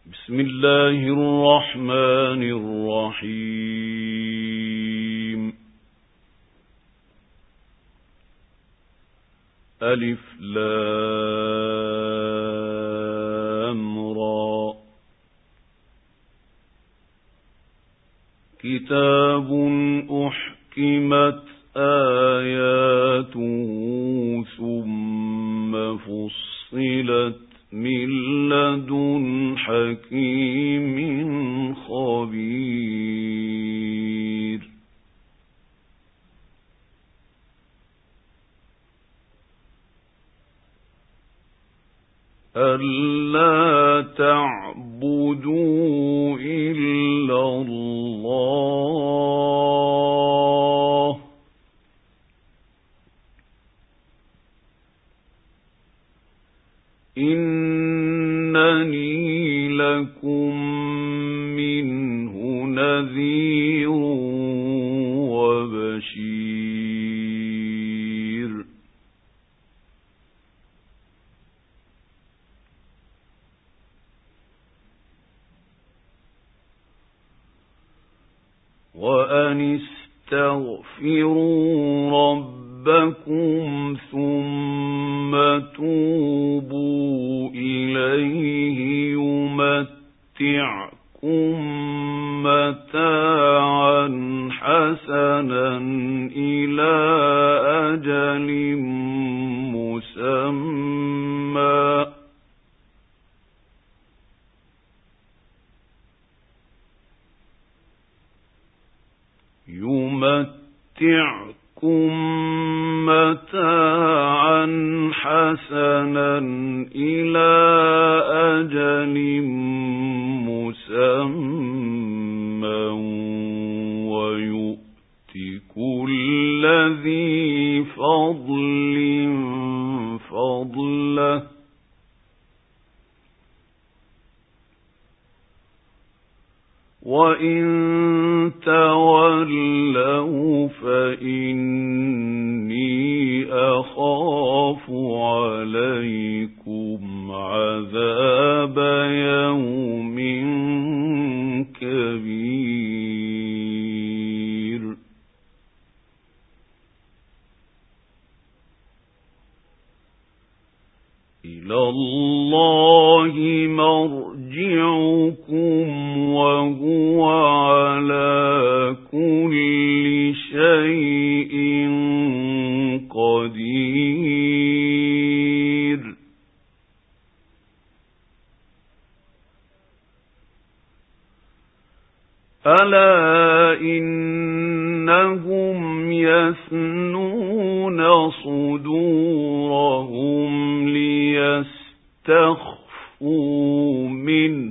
بسم الله الرحمن الرحيم. ألف لام را. كتاب أحكمت آياته ثم فصلت من لدن حكيم خبير. ألا تعبدوا إلا الله إنني لكم منه نذير وبشير. وأن استغفروا ربكم ثم توبوا إليه يمتعكم متاعا حسنا إلى أجل مسمى ويؤت كل ذي فضل فضله وإن تولوا فإني أخاف عليكم عذاب يوم كبير. إلى الله مرجعكم وهو على كل شيء قدير. ألا إنهم يثنون صدورهم ليستخفوا منه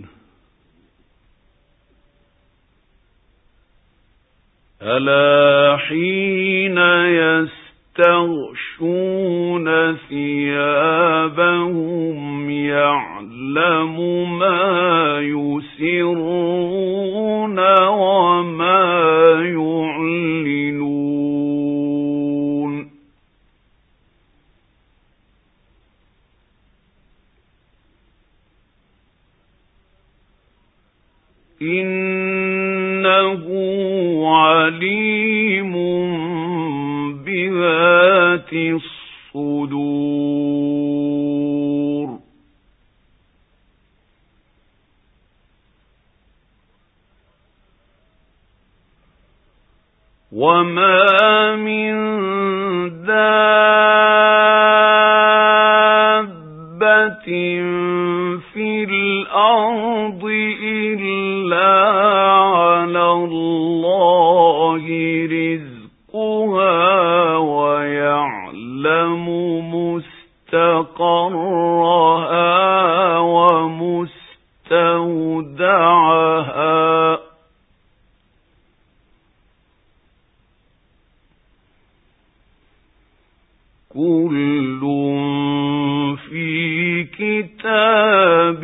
ألا حين يستغشون ثيابهم يعلم ما يسرون وما يعلنون. إنه عليم بذات الصدور. وما من دابة في الأرض إلا على الله رزقها ويعلم مستقرها ومستودعها كل في كتاب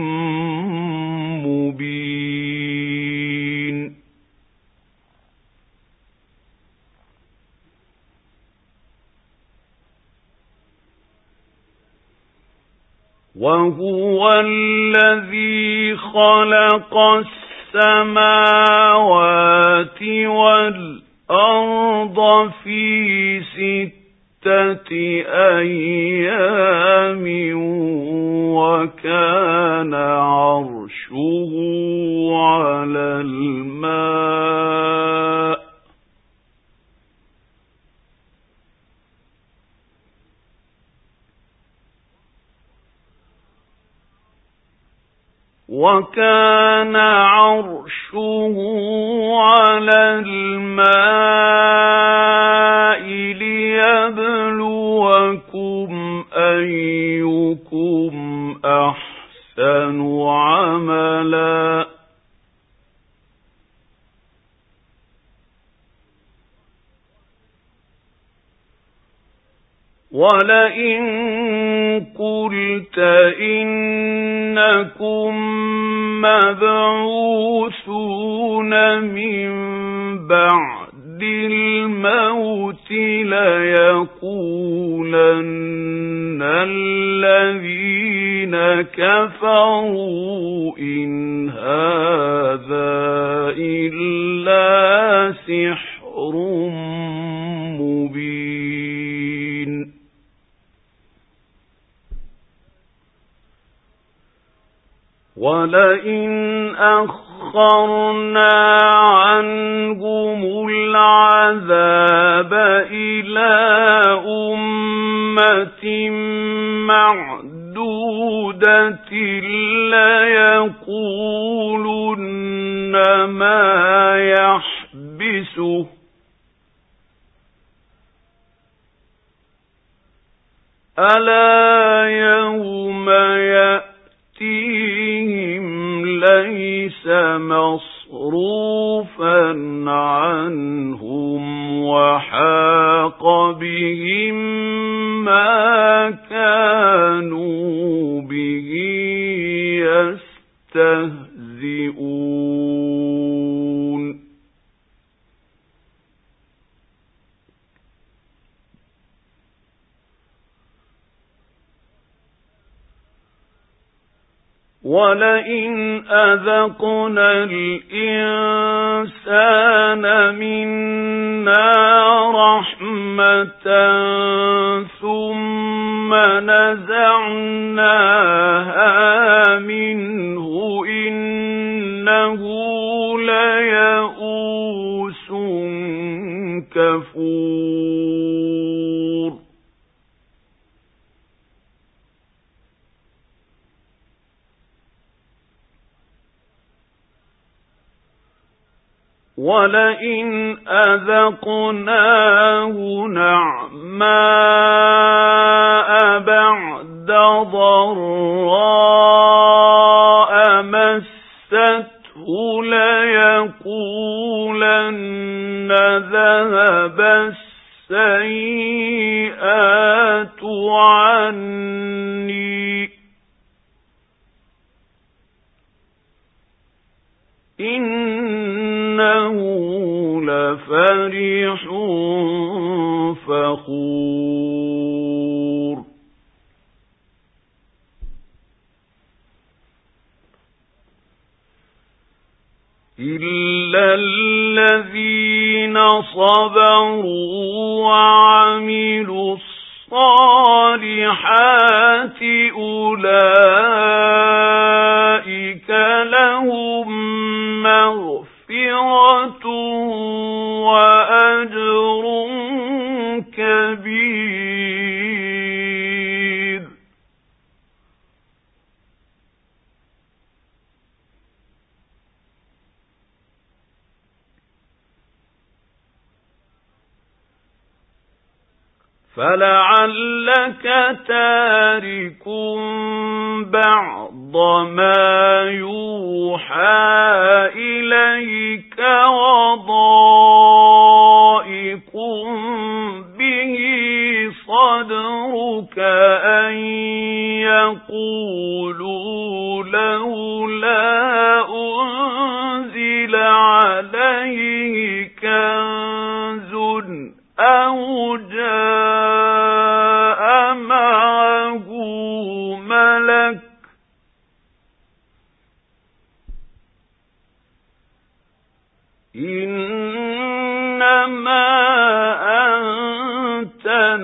مبين. وهو الذي خلق السماوات والأرض في 6 أيام وكان عرشه على الماء ليبلوكم أيكم أحسن عملا ولئن قلت إنكم مبعوثون من بعد الموت ليقولن الذين كفروا إن هذا إلا سحر مبين ولئن أخرنا عنهم العذاب إلى أمة معدودة ليقولن ما يحبسه ألا يوم يأتيهم ليس مصروفا عنهم وحاق بهم ما كانوا به يستهزئون ولئن أذقنا الإنسان منا رحمة ثم نزعناها منه إنه ليئوس كفور ولئن أذقناه نعماء بعد ضراء مسته ليقولن ذهب السيئات عني إنه لفرح فخور إلا الذين صبروا وعملوا الصالحات أولئك لهم مغفرة وأجر كبير فلعلك تارك بعض ما يوحى إليك وضائق به صدرك أن يقولوا لولا أنزل عليه كنز أو جاء معه ملك إنما أنت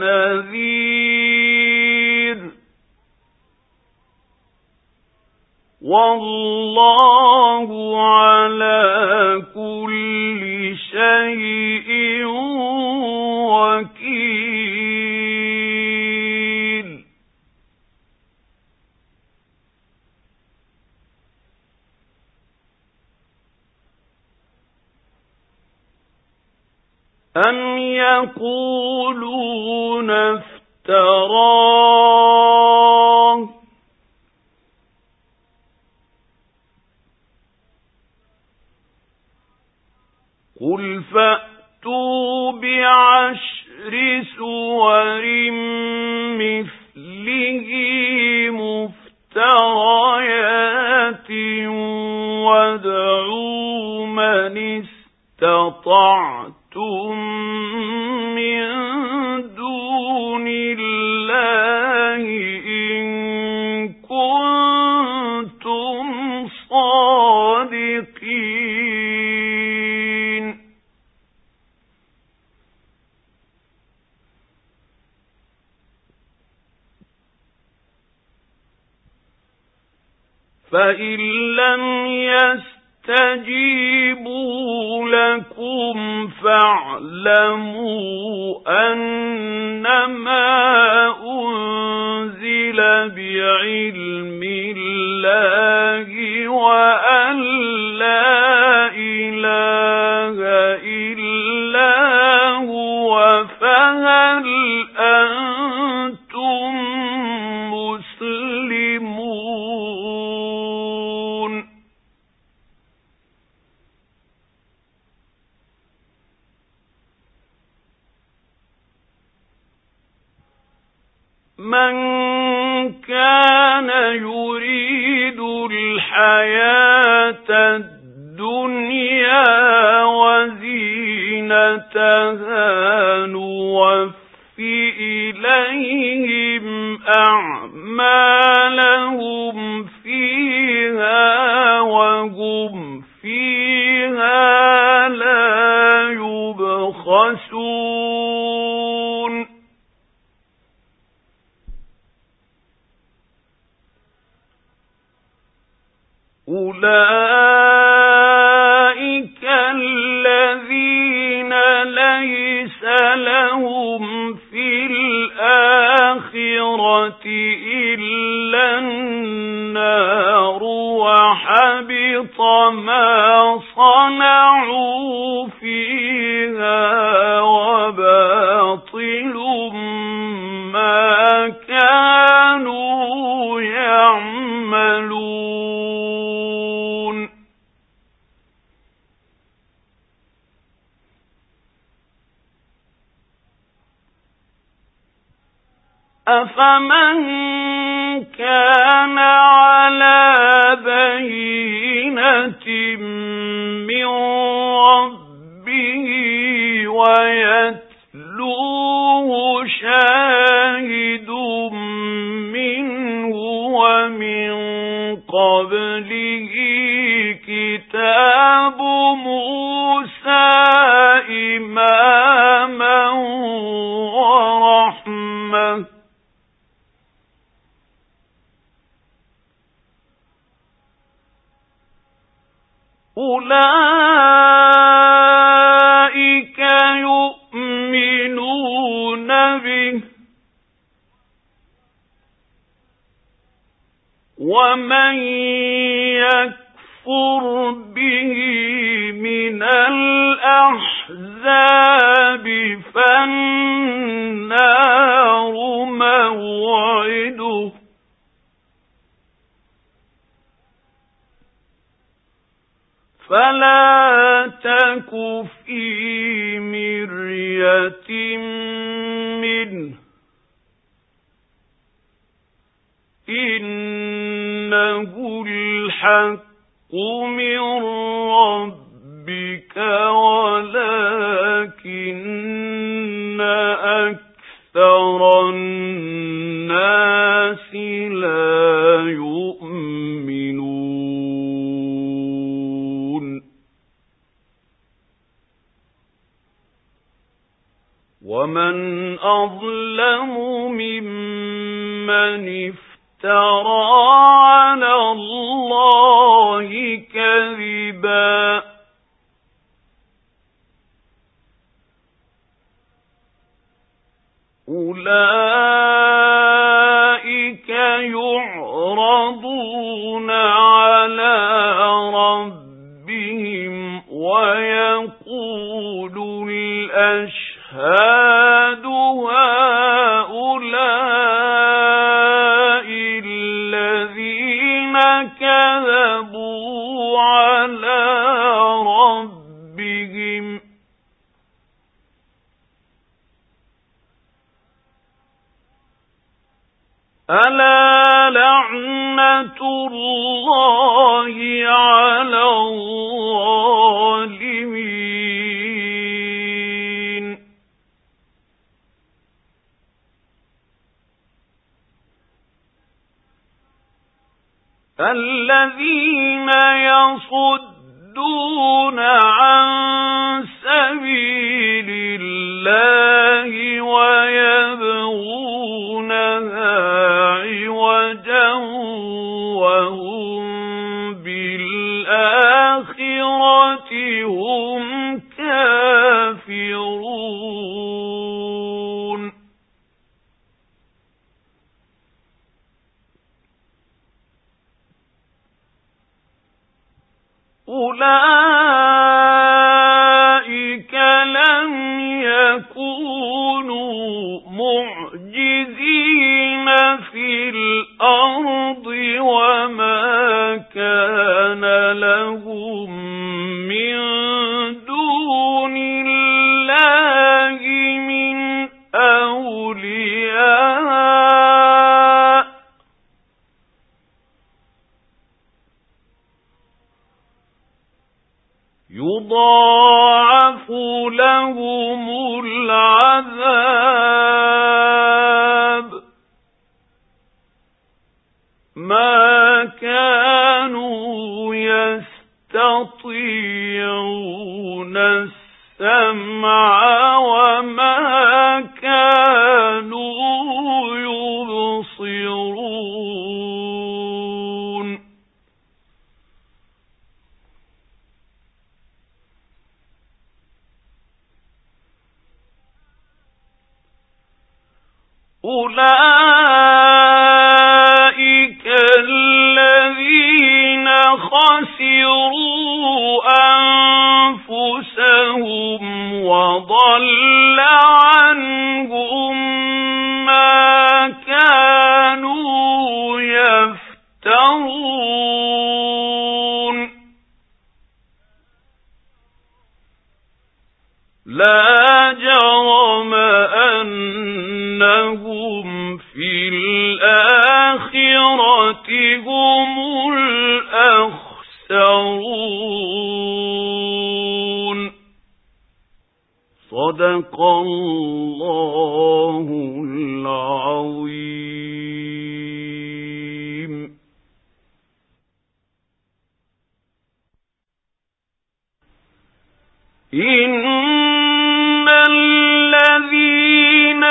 نذير والله على كل شيء وكيل. أم يقولون افتراه قل فأتوا بعشر سور مثله مفتريات وادعوا من استطعتم من دون الله إن كنتم صادقين. فإن لم يستجيبوا لكم فاعلموا أنما أنزل بعلم الله وأن لا إله إلا هو فهل أنتم مسلمون. من كان يريد الحياة الدنيا وزينتها نوفي إليهم أعمالهم فيها وهم فيها لا يبخسون. أولئك الذين ليس لهم في الآخرة إلا النار وحبط ما صنعوا فيها وباطل ما كانوا يعملون. أفمن كان على بينة من ربه ويتلوه شاهد منه ومن قبله كتاب موسى إماما ورحمة أولئك يؤمنون به ومن يكفر به من الأحزاب فالنار موعده فلا تك في مرية منه إنه الحق من ربك ولكن أكثر الناس لا يؤمنون. ومن أظلم ممن افترى على الله كذبا أولئك يعرضون على ربهم ويقول الأشهاد هؤلاء الذين كذبوا على ربهم ألا لعنة الله على الظالمين الذين يصدون عن سبيل الله ويبغونها عوجا وهم بالآخرة هم كافرون أولئك لم يكونوا معجزين في الأرض وما كان لهم من دون الله من أولياء يضاعف لهم العذاب ما كانوا يستطيعون السمع وما كانوا يبصرون أولئك الذين خسروا أنفسهم وضل عنهم ما كانوا يفترون لا جرم أنهم في الآخرة هم الأخسرون صدق الله العظيم. إن الذين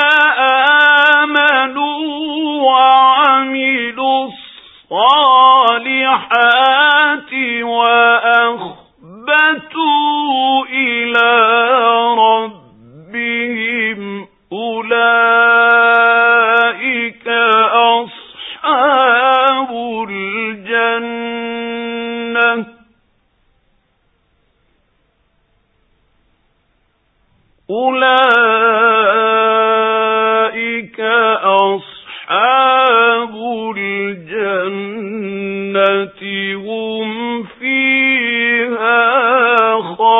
آمنوا وعملوا الصالحات وأخبتوا إلى ربهم أولئك أصحاب الجنة أولئك أصحاب الجنة هم فيها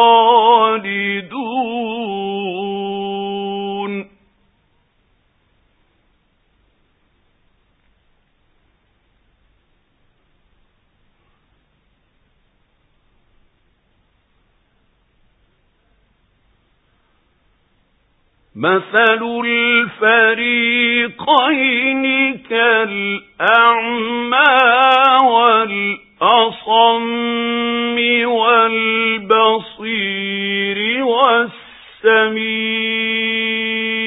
خالدون مثل الفريقين كالأعمى والأصم والبصير والسميع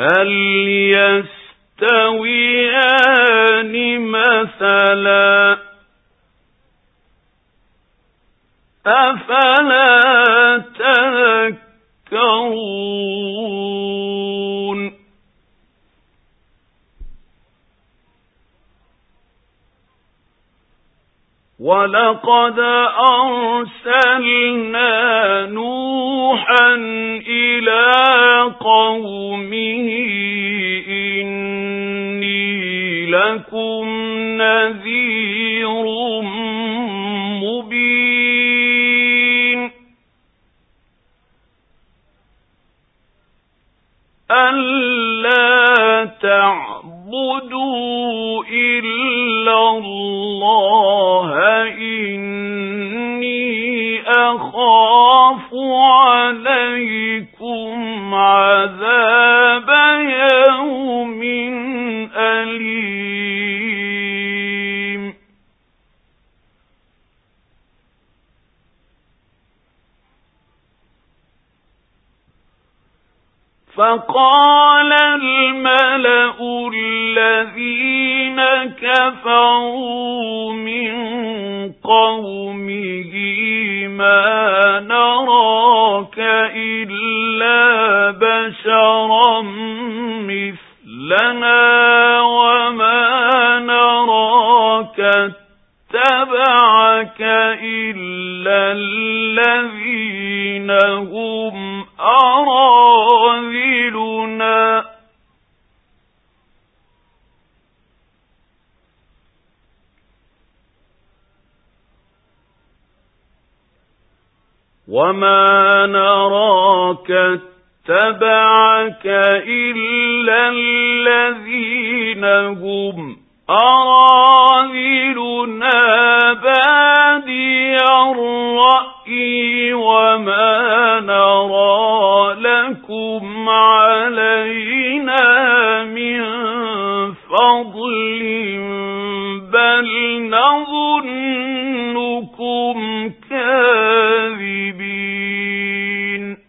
هل يستويان مثلا أفلا تذكرون ولقد أرسلنا نوحا إلى قومه إني لكم نذير مبين ألا تعبدوا إلا الله إني أخاف عليكم عذاب يوم أليم فقال الملأ الذين كفروا من قومه ما نراك إلا بشرا مثلنا وما نراك اتبعك إلا الذين هم أراذلنا وما نراك اتبعك إلا الذين هم أراذلنا بادي الرأي وما نرى لكم علينا من فضل بل نظنكم كاذبين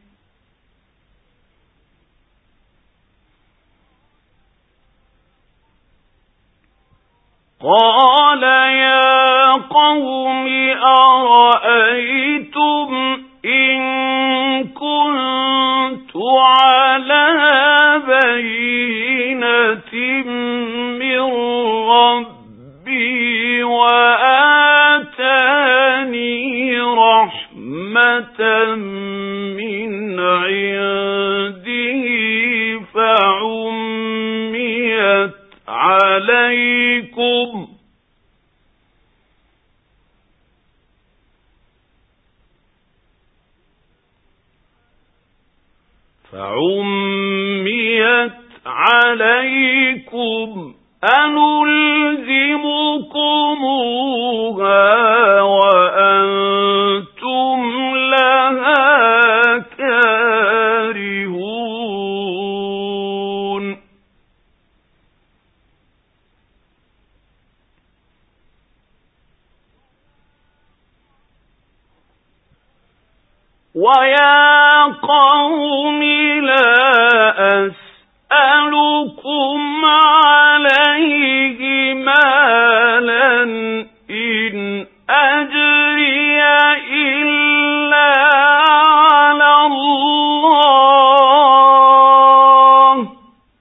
قال يا قوم أرأيتم إن كنت على بينة من ربي وآتاني رحمة من عنده فعميت عليكم أنلزمكموها وأنتم لها كارهون ويا قوم لا أسألكم عليه مالا إن أجري إلا على الله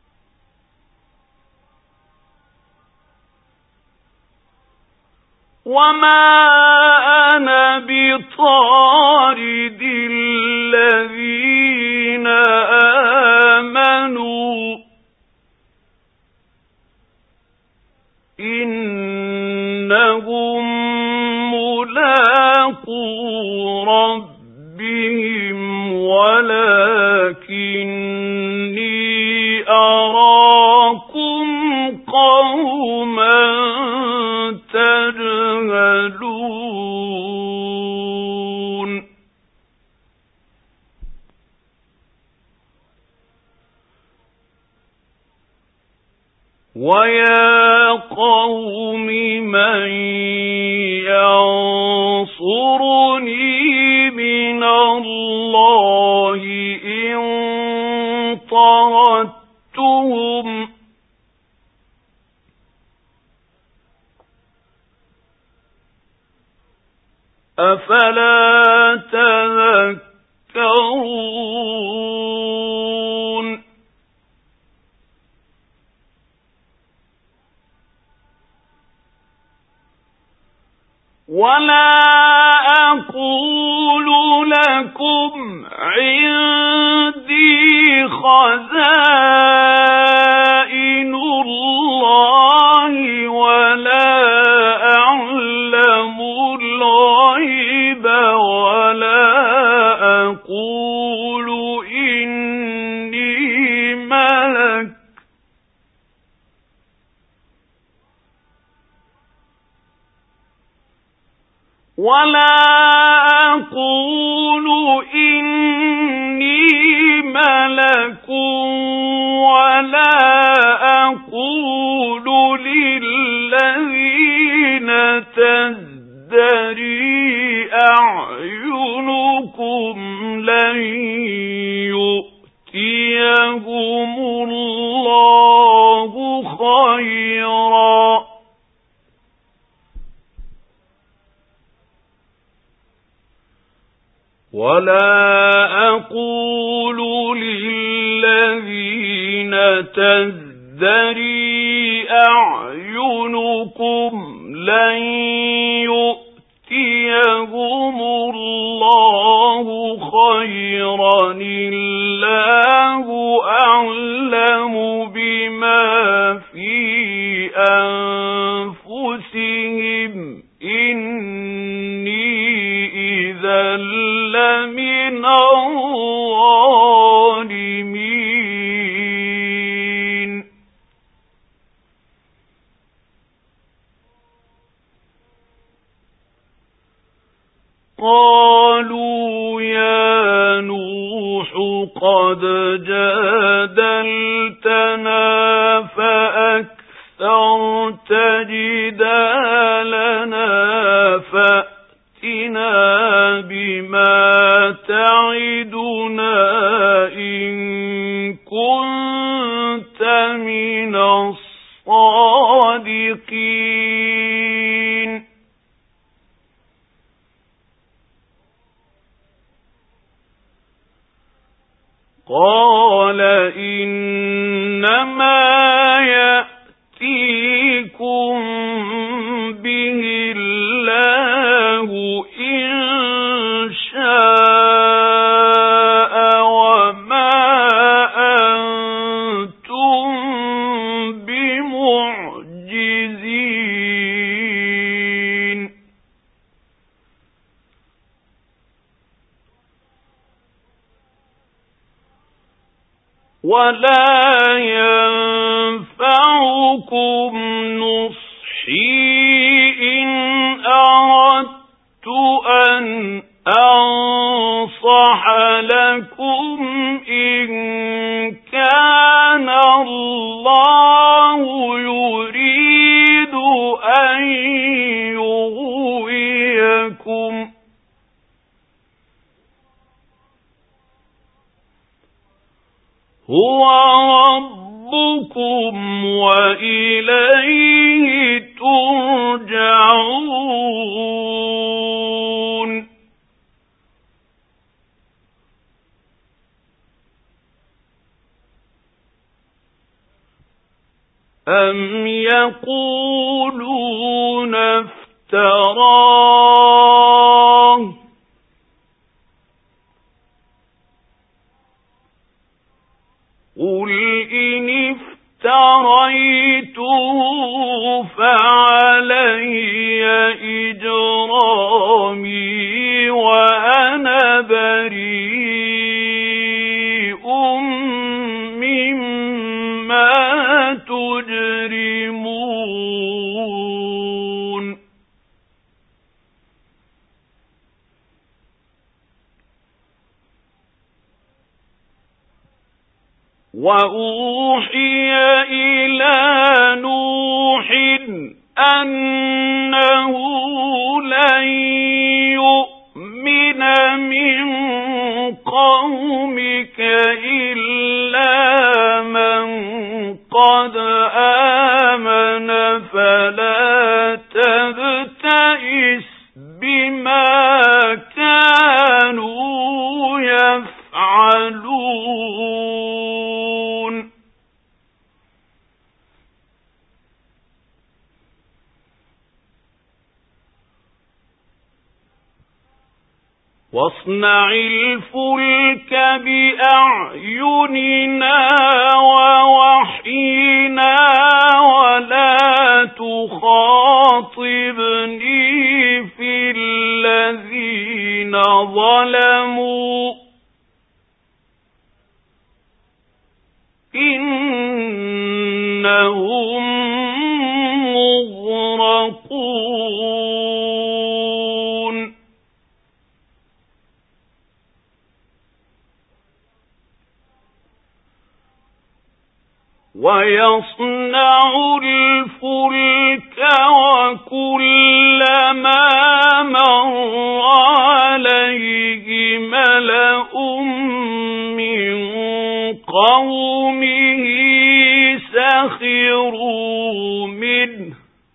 وما أنا بطارد الذين آمنوا إنهم ملاقو ربهم ولكني أراكم قوما تجهلون ويا قوم من ينصرني من الله إن طردتكم تنذرهم أفلا تذكرون ولا أقول لكم عندي خزائن الله ولا أعلم الغيب ولا أقول إني ملك ولا أقول للذين تزدري أعينكم لن يؤتيهم الله خيرا ولا أقول للذين تزدري أعينكم لن يؤتيهم الله خيرا الله أعلم بما في أنفسهم إني إذا لمن الظالمين قالوا يا نوح قد جادلتنا فأكثرت جدالنا فأتنا بما تعدنا إن كنت من الصادقين قال إنما يأتيكم به الله إن شاء وما أنتم بمعجزين ولا ينفعكم نصحي إن أردت أن أنصح لكم إن كان الله يريد أن يغويكم هو ربكم وإليه ترجعون أم يقولون افتراه قل إن افتريته فعلي إجرامي وأنا بريء مما تجرمون وأوحي إلى نوح أنه لن يؤمن من قومك إلا من قد آمن فلا تبتئس بما كانوا يفعلون واصنع الفلك بأعيننا ووحينا ولا تخاطبني في الذين ظلموا إنهم مغرقون ويصنع الفلك وكلما مر عليه ملأ من قومه سخروا منه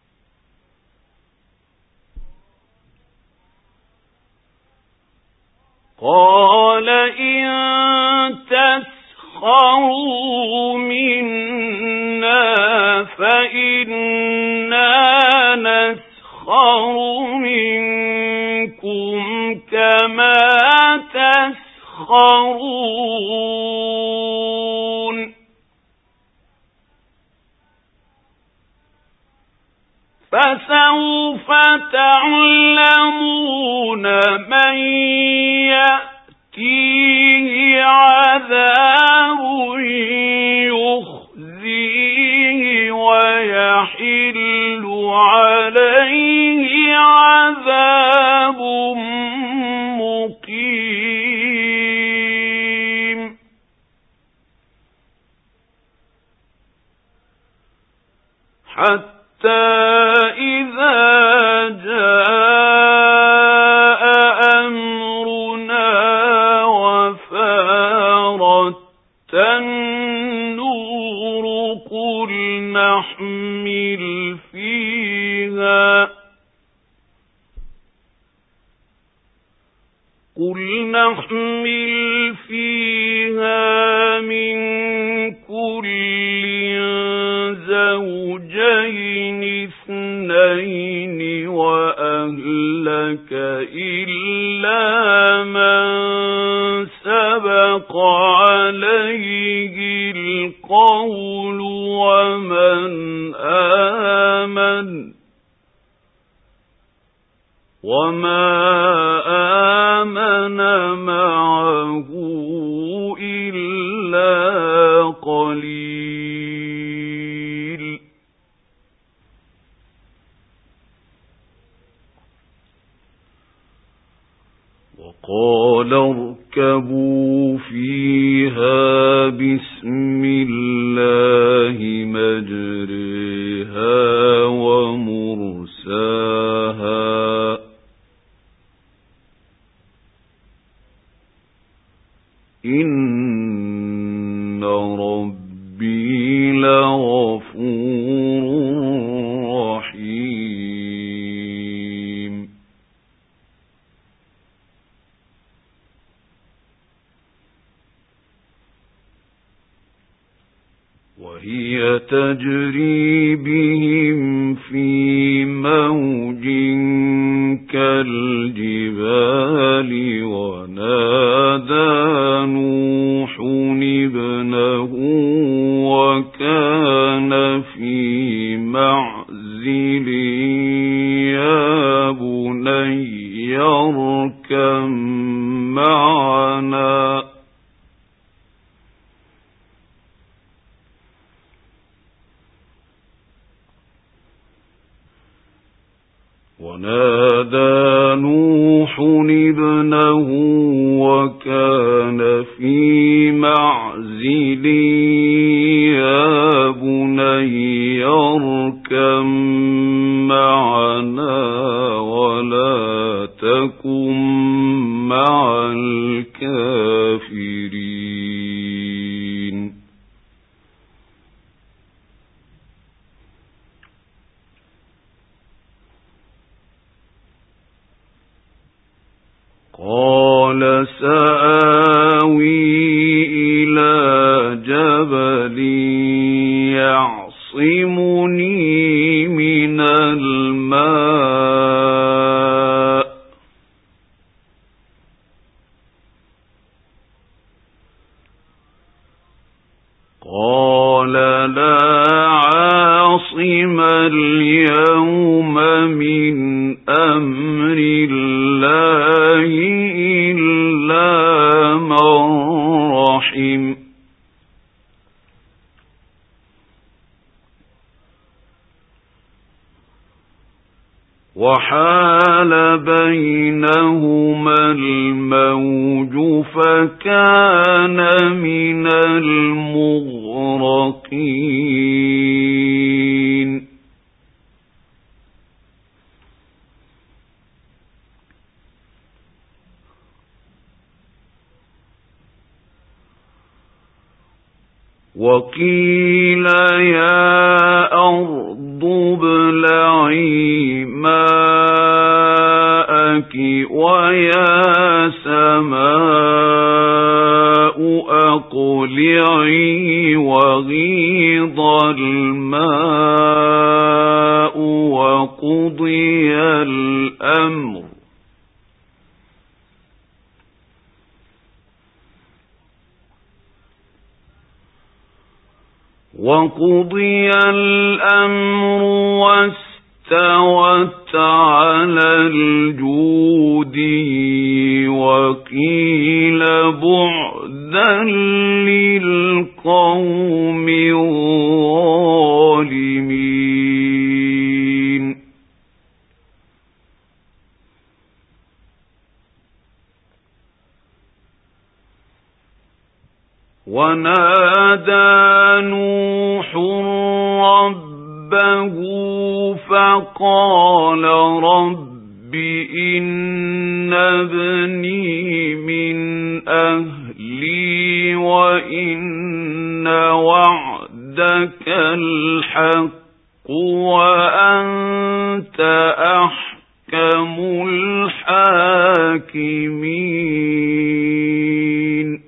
قال إن تسخروا منا فإنا نسخر منكم كما تسخرون فسوف تعلمون من يأتيه عذاب يخزيه ويحل عليه عذاب مقيم حتى إذا جاء أمرنا وفارت النور قل نحمل فيها من كل زوجين اثنين وأهلك إلا من سبق عليه القول وما آمن معه إلا قليل وقال اركبوا فيها بسم الله مجريها ومرساها إن ربي لغفور رحيم وهي تجري بهم في موج كالجبال ونادى نوح ابنه وكان في معزل يا بني اركب معنا ونادى نوح ابنه وكان في معزل يا بني اركب معنا ولا تكن مع الكافرين قال سآوي إلى جبل يعصمني من الماء قال لا عاصم اليوم من أمر الله إلا من رحم وحال بينهما الموج فكان من المغرقين وقيل يا أرض ابلعي ماءك ويا سماء أقلعي وغيض الماء وقضي الأمر واستوت على الجود وقيل بعدا للقوم الظالمين ونادى نوح ربه فقال رب إن ابني من أهلي وإن وعدك الحق وأنت أحكم الحاكمين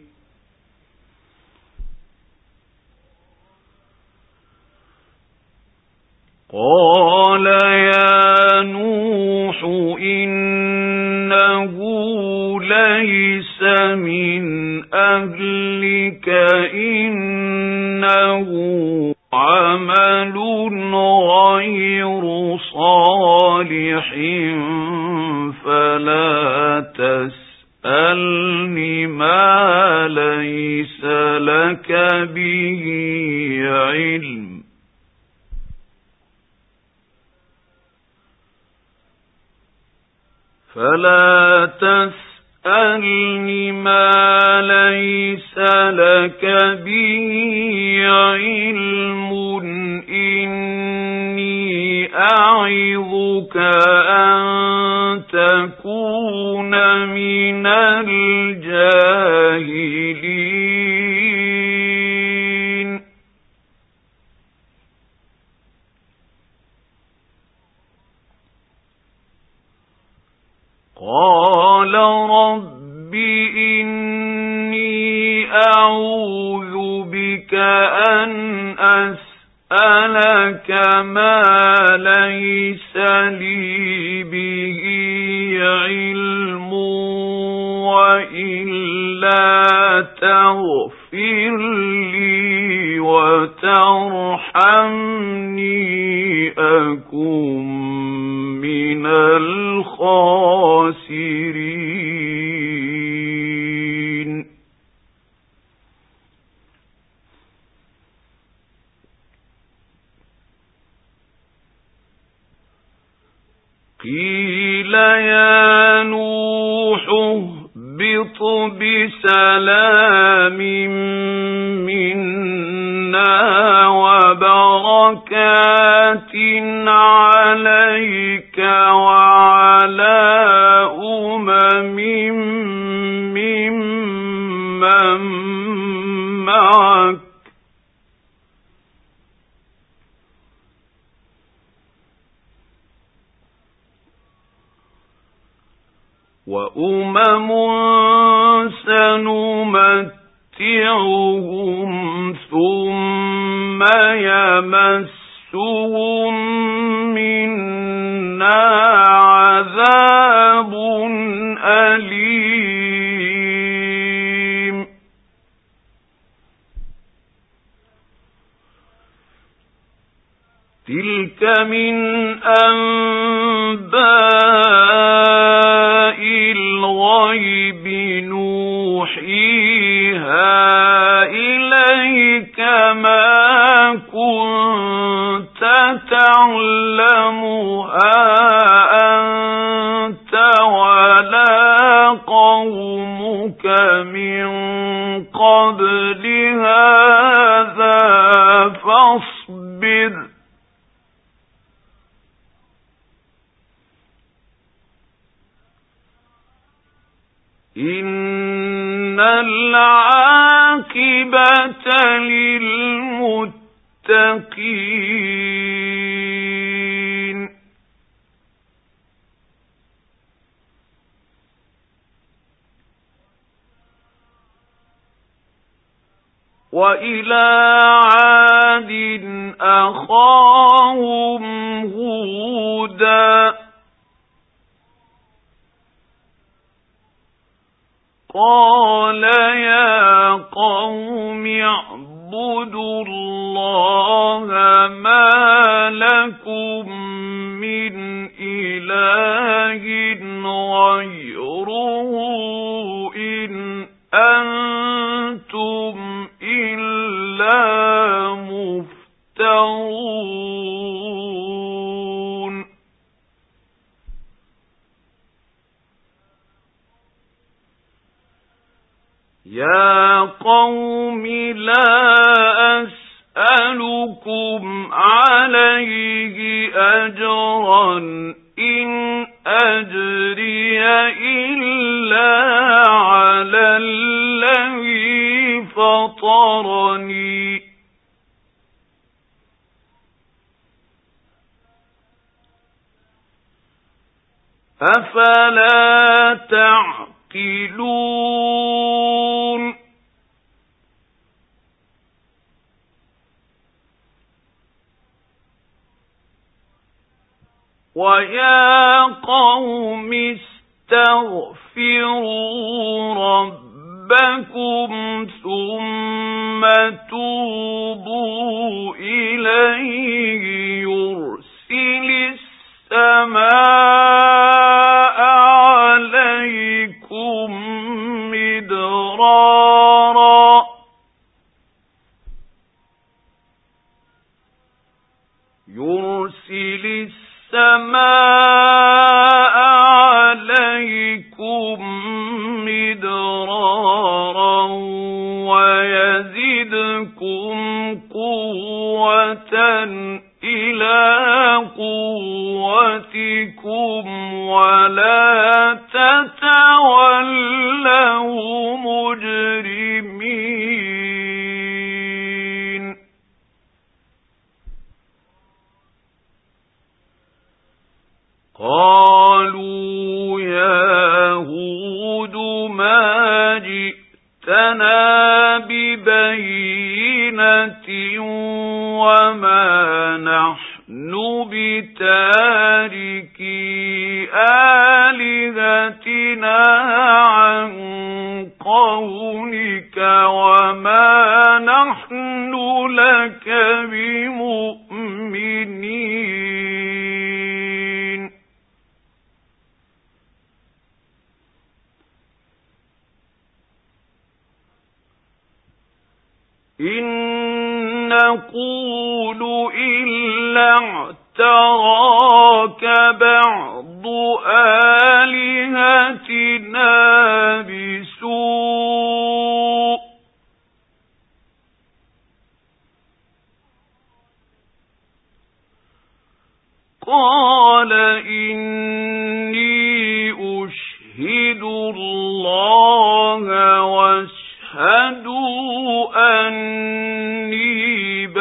قال يا نوح إنه ليس من أهلك إنه عمل غير صالح فلا تسألني ما ليس لك به علم فلا تسألني ما ليس لك به علم إني أعظك أن تكون من الجاهلين قال رب إني أعوذ بك أن أسألك ما ليس لي به علم وإلا تغفر لي وترحمني أكن من الخاسرين قيل يا نوح اهبط بسلام منا وبركات عليك وعلى ممن معك وأمم سنمتعهم ثم يمسهم منا عذاب أليم. تلك من أنباء الغيب نوحيها إليك ما كنت تعلمها أنت ولا قومك من قبل هذا فاصبر إن العاقبة للمتقين. وإلى عاد أخاهم هودا قال يا قوم اعبدوا الله ما لكم من إله غيره إن أنتم إلا مفترون. يا قوم لا أسألكم عليه أجرا إن أجري إلا على الذي فطرني أفلا تعقلون. ويا قوم استغفروا ربكم ثم توبوا إليه يرسل السماء عليكم مدرارا ويزدكم قوة إلى قوتكم ولا تتولوا مجرمين. قالوا يا هود ما جئتنا ببينة وما نحن بتاركي آلهتنا عن قولك وما نحن لك بمؤمنين. إن نقول إلا اعتراك بعض آلهتنا بسوء قال إني أشهد الله واشهدوا أني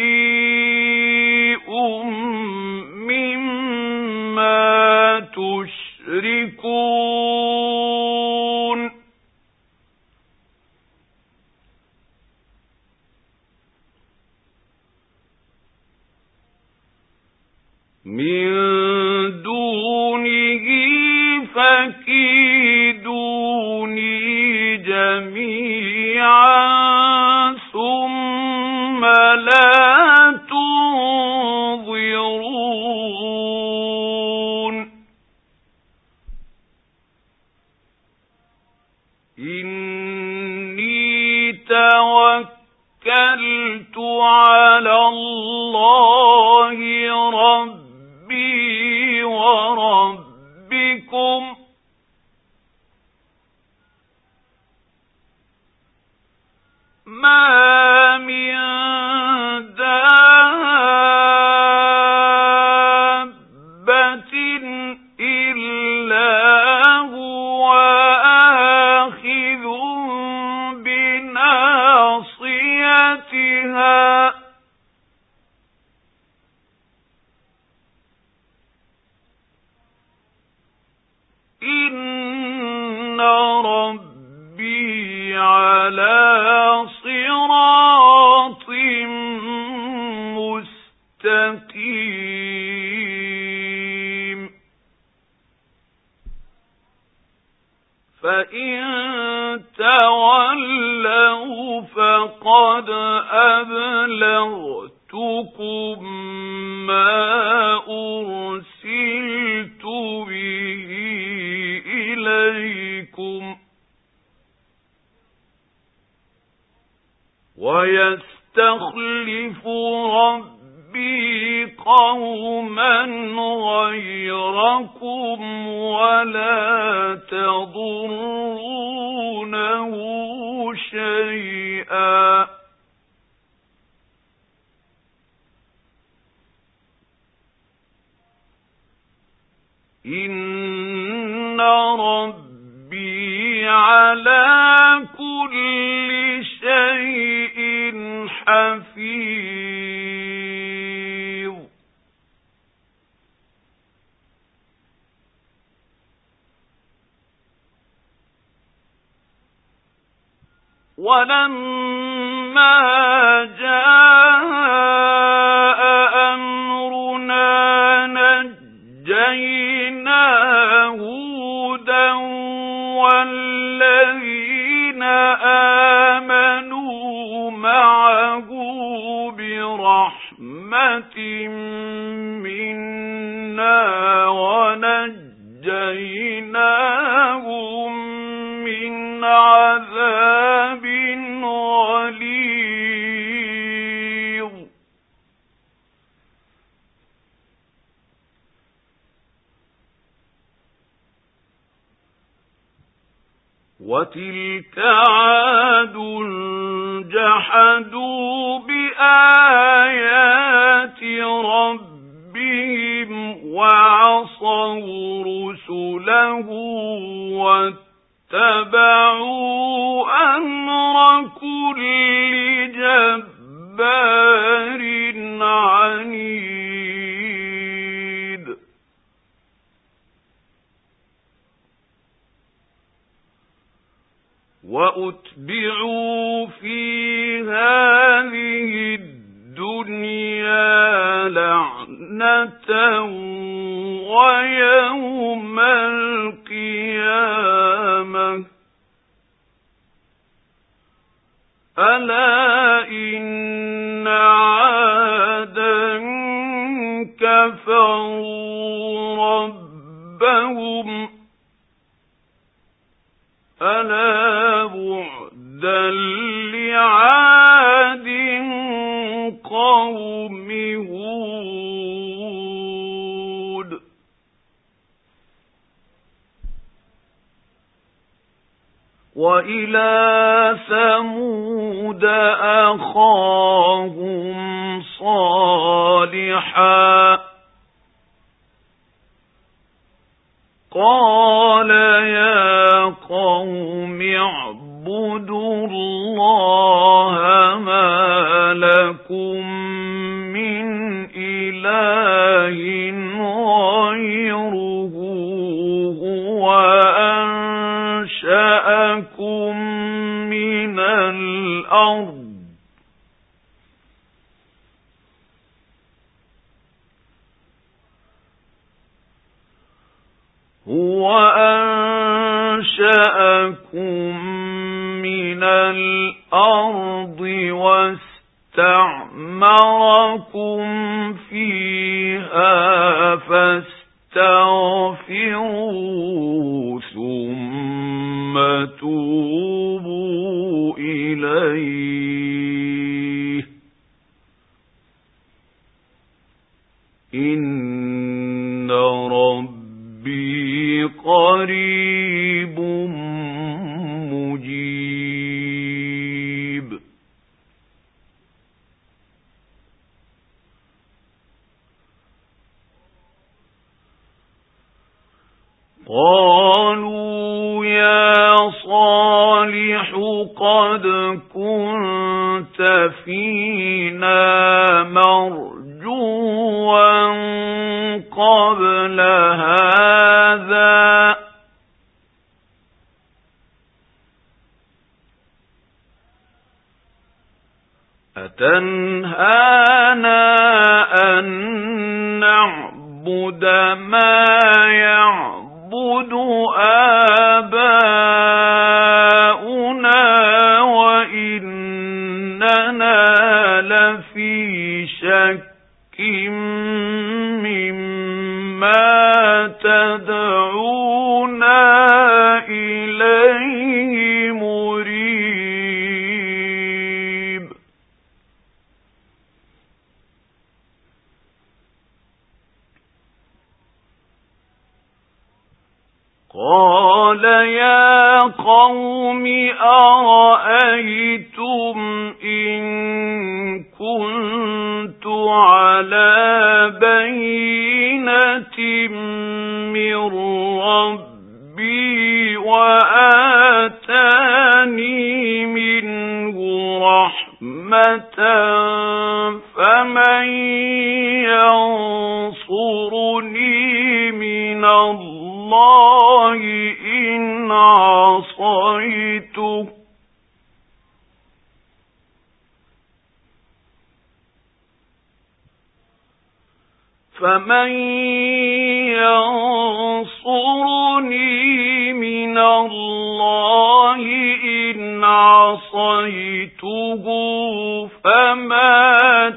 بريء مما تشركون. من دونه فكيدوني جميعا ثم لا تنظرون إني توكلت على الله ربي وربكم ما من دابة إلا هو آخذ بناصيتها إن ربي على صراط مستقيم فإن تولوا فقد أبلغتكم ما أرسلت به إليكم ويستخلف ربي قوما غيركم ولا تضرونه شيئا إن ربي على كل شيء حفيظ ولما جاء أمرنا نجينا هودا والذين آمنوا معه برحمة منا ونجيناهم من عذاب غليظ وتلك عاد جحدوا بآيات ربهم وعصوا رسله واتبعوا أمر كل جبار عنيد وأتبعوا في هذه الدنيا لعنة ويوم القيامة ألا إن عادا كفروا ربهم ألا بعدا لعاد قوم هود وإلى ثمود أخاهم صالحا قال يا قوم اعبدوا الله ما لكم من إله غيره هو أنشأكم من الأرض اسْتَعْمَرَكُمْ فِيهَا فَاسْتَغْفِرُوهُ ثُمَّ تُوبُوا إِلَيْهِ إِنَّ رَبِّي قَرِيبٌ مُجِيبٌ. قالوا يا صالح قد كنت فينا مرجوا قبل هذا أتنهانا أن نعبد ما يعبد آباؤنا وإننا لفي شك مما تدعونا إليه مريب. قال يا قوم أرأيتم إن كنت على بينة من ربي وآتاني منه رحمة فمن ينصرني من الله إن عصيته فمن ينصرني من الله إن عصيته فما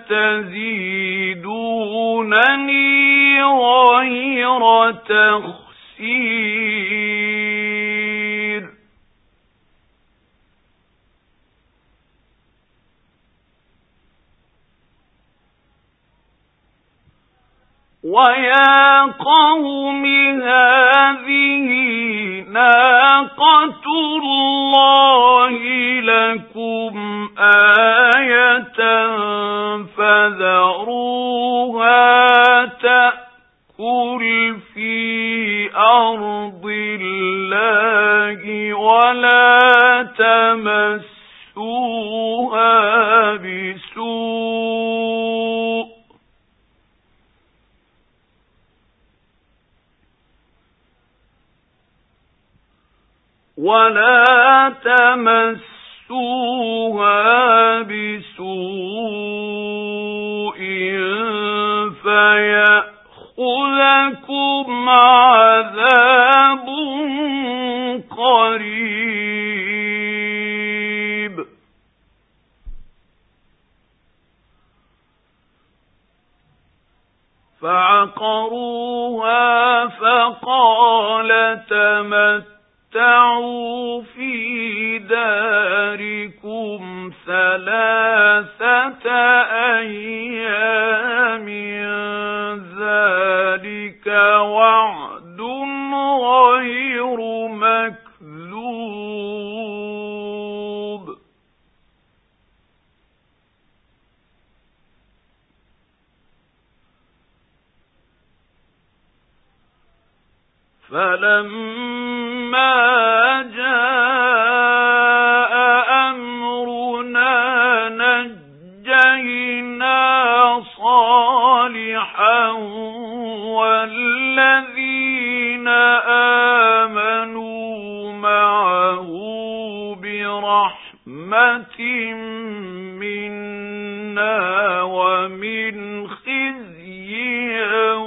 تزيدونني غير تخسير. ويا قوم هذه ناقة الله لكم آية فذروها تأكل في أرض الله ولا تمسوها بسوء فيأخذكم عذاب قريب. فعقروها فقال تمتعوا في داركم 3 أيام ذلك وعد غير مكذوب. فلما جاء أمرنا نجينا صالحا والذين آمنوا معه برحمة منا ومن خزي يومئذ. .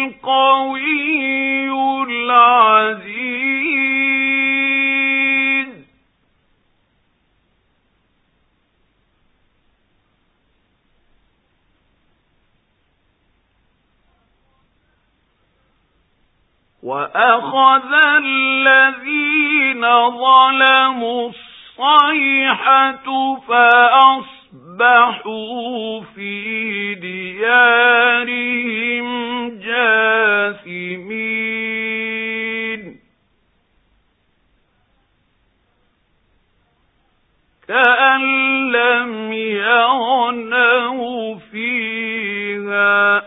القوي العزيز. وأخذ الذين ظلموا الصيحة فأصبحوا في ديارهم جاثمين. كأن لم يغنوا فيها.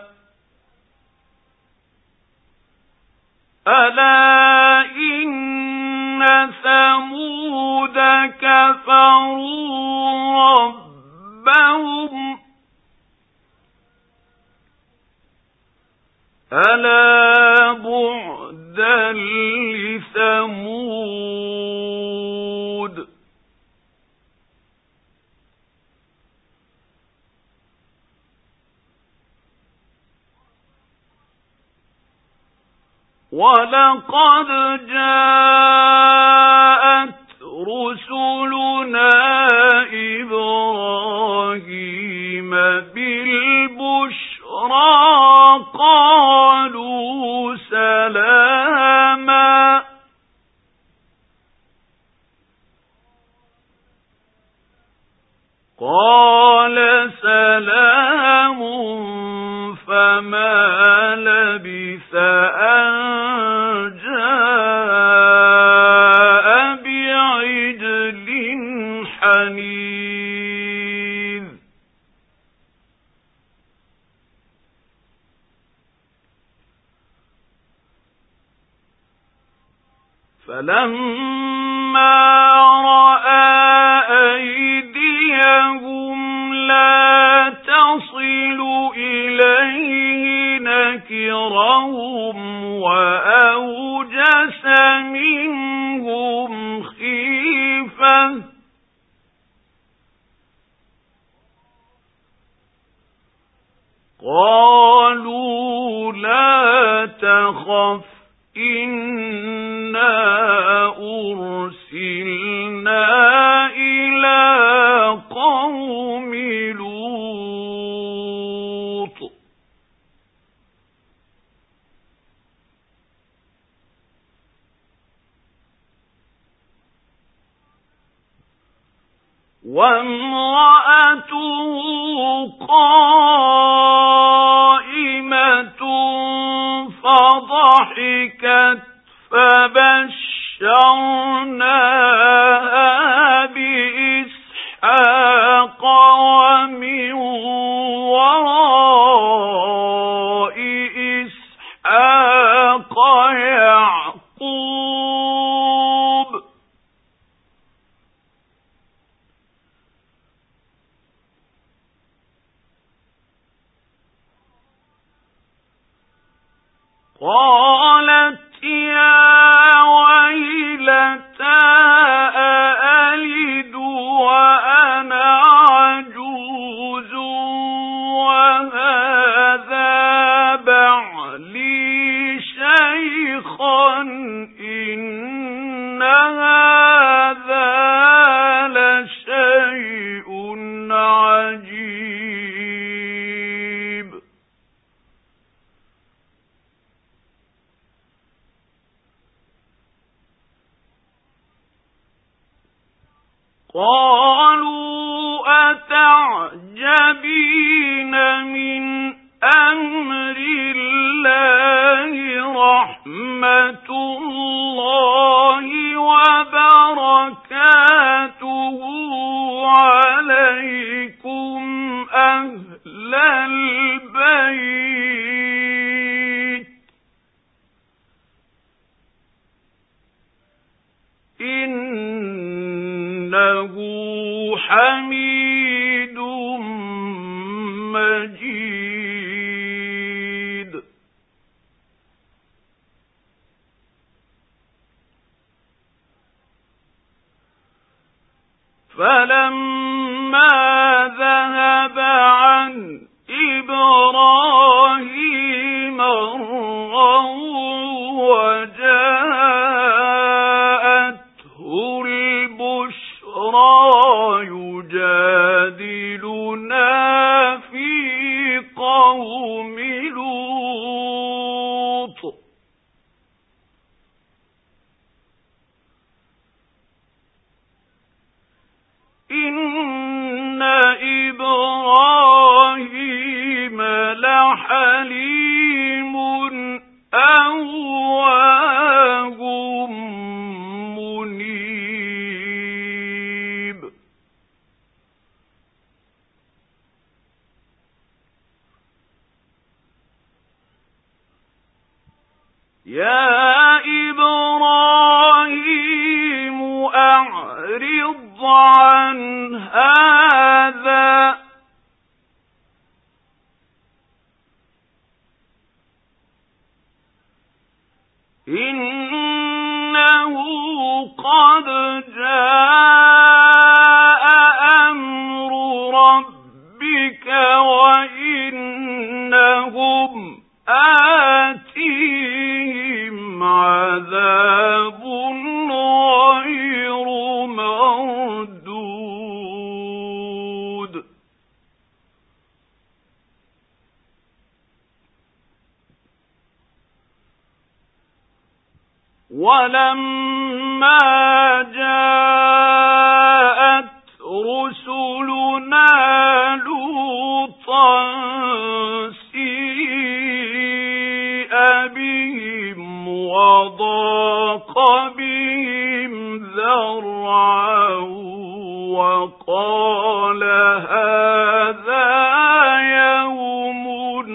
ألا إن ثمود كفروا ربهم. ألا بعدا لثمود. وَلَقَدْ جَاءَتْ رُسُلُنَا إِبْرَاهِيمَ بِالْبُشْرَىٰ قَالُوا سَلَامًا. قَالَ سَلَامٌ فَمَا لَبِثَ أَن جَاءَ بِعِجْلٍ حَنِيذٍ. فَلَمَّا رَأَىٰ أَيْدِيَهُمْ لَا تَصِلُ إِلَيْهِ نَكِرَهُمْ وَأَوْجَسَ مِنْهُمْ خِيفَةً. قَالُوا لَا تَخَفْ إِنَّا أُرْسِلْنَا إِلَىٰ قَوْمِ لُوطٍ. وَامْرَأَتُهُ قَائِمَةٌ فَضَحِكَتْ فَبَشَّرْنَاهَا بِإِسْحَاقَ وَمِن وَرَاءِ إِسْحَاقَ يَعْقُوبَ. قالت يا ويلتى أألد وأنا عجوز وهذا بعلي شيخا إن هذا لشيء عجيب. قالوا أتعجبين من أمر الله رحمة الله وبركاته عليكم أهل البيت إنه حميد مجيد. فلما ذهب عن إبراهيم بشرا وجاءته البشرى يجادلنا في قوم لوط إن إبراهيم لحليم أواه منيب يا إبراهيم أعرض عن هذا إنه قد جاء أمر ربك وإنهم آتيهم عذاب غير مردود ولما جاءت رسلنا لوطا سيء بهم وضاق بهم ذرعا وقال هذا يوم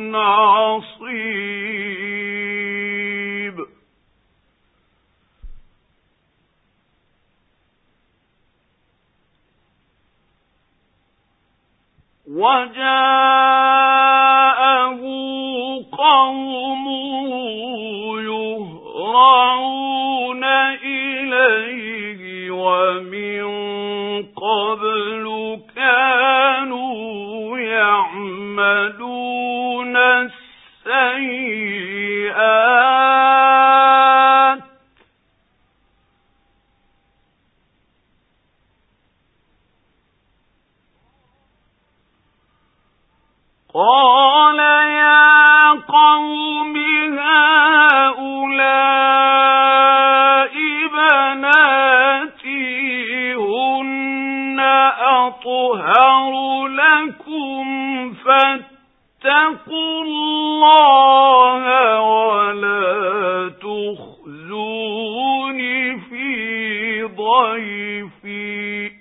عصيب وجاءه قومه يهرعون إليه ومن قبل كانوا يعملون السيئات قال يا قوم هؤلاء بناتي هن أطهر لكم فاتقوا الله ولا تخزوني في ضيفي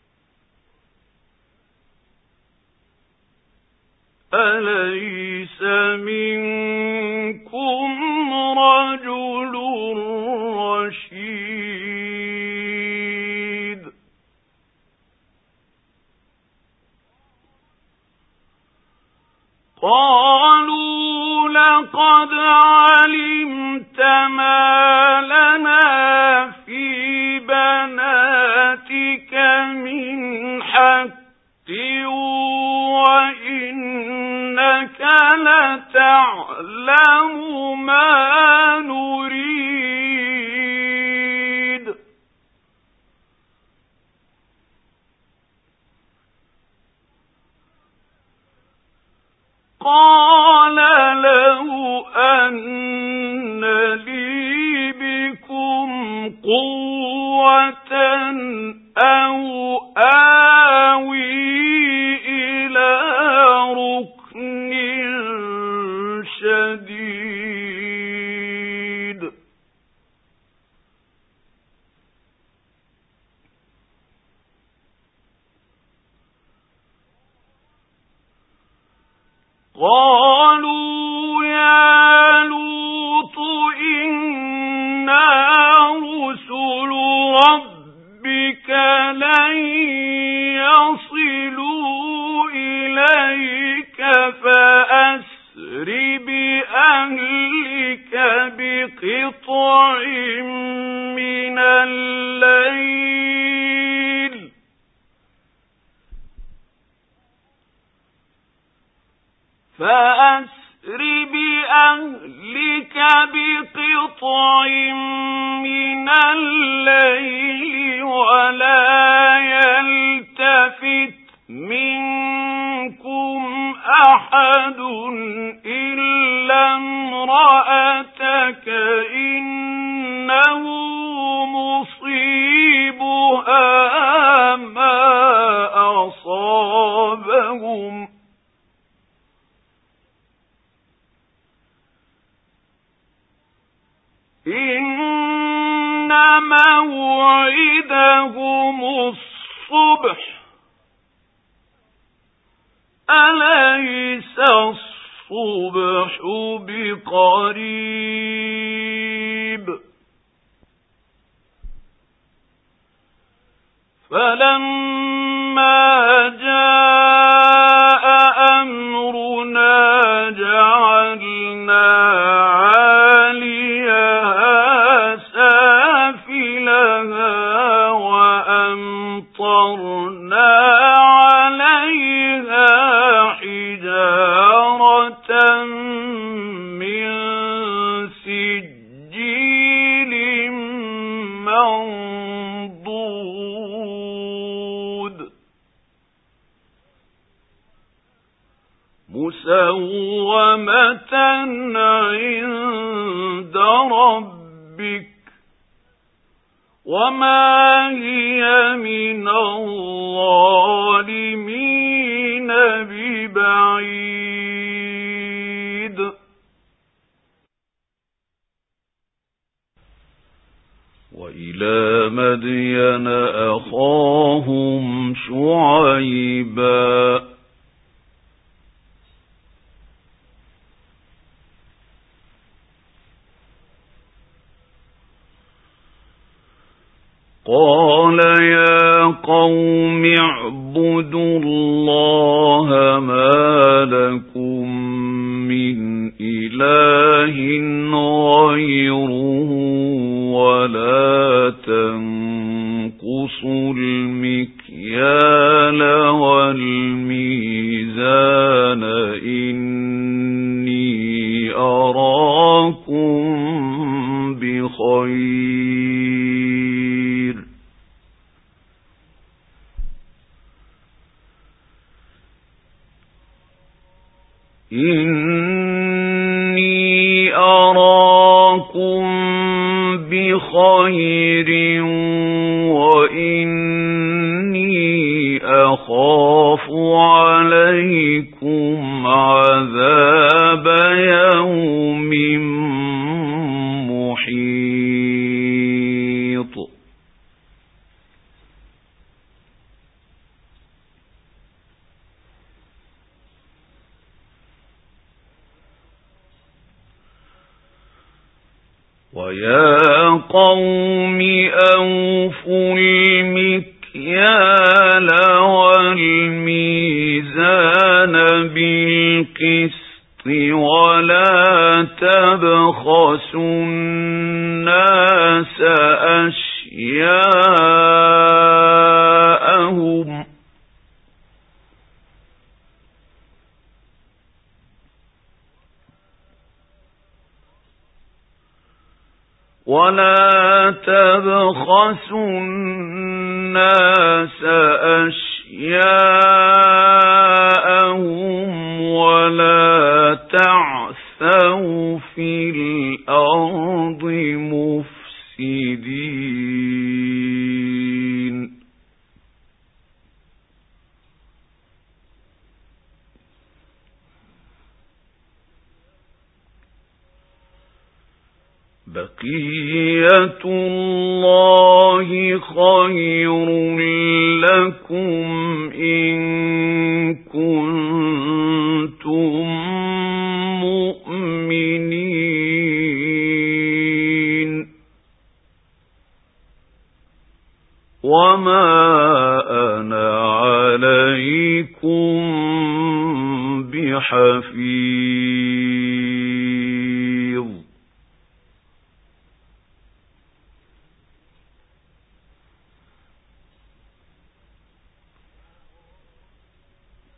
أليس منكم رجل رشيد قالوا لقد علمت ما لنا في بناتك من حق وإنك لتعلم ما نريد قال لو أن لي بكم قوة أو آوي إلى ركن شديد قالوا يا لوط إنا رسل ربك لن يصلوا إليك فأسر بأهلك بقطع من الليل فأسر بقطع من الليل ولا يلتفت منكم أحد إلا امرأتك إنه مصيبها ما أصابهم إن موعدهم الصبح أليس الصبح بقريب فلما جاء أمرنا جعلنا عاليها سافلها وأمطرنا عليها حجارة من سجيل منضود مسومة عند ربك وما هي من الظالمين ببعيد وإلى مدين أخاهم شعيبا قال يا قوم اعبدوا الله ما لكم من إله غيره ولا تنقصوا المكيال والميزان إني أراكم بخير إني أراكم بخير وإني أخاف عليكم عذاب يوم محيط ويا قوم أوفوا المكيال والميزان بالقسط ولا تبخسوا الناس أشياءهم ولا تعثوا في الأرض مفسدين بقية الله خير لكم إن كنتم مؤمنين وما أنا عليكم بحفيظ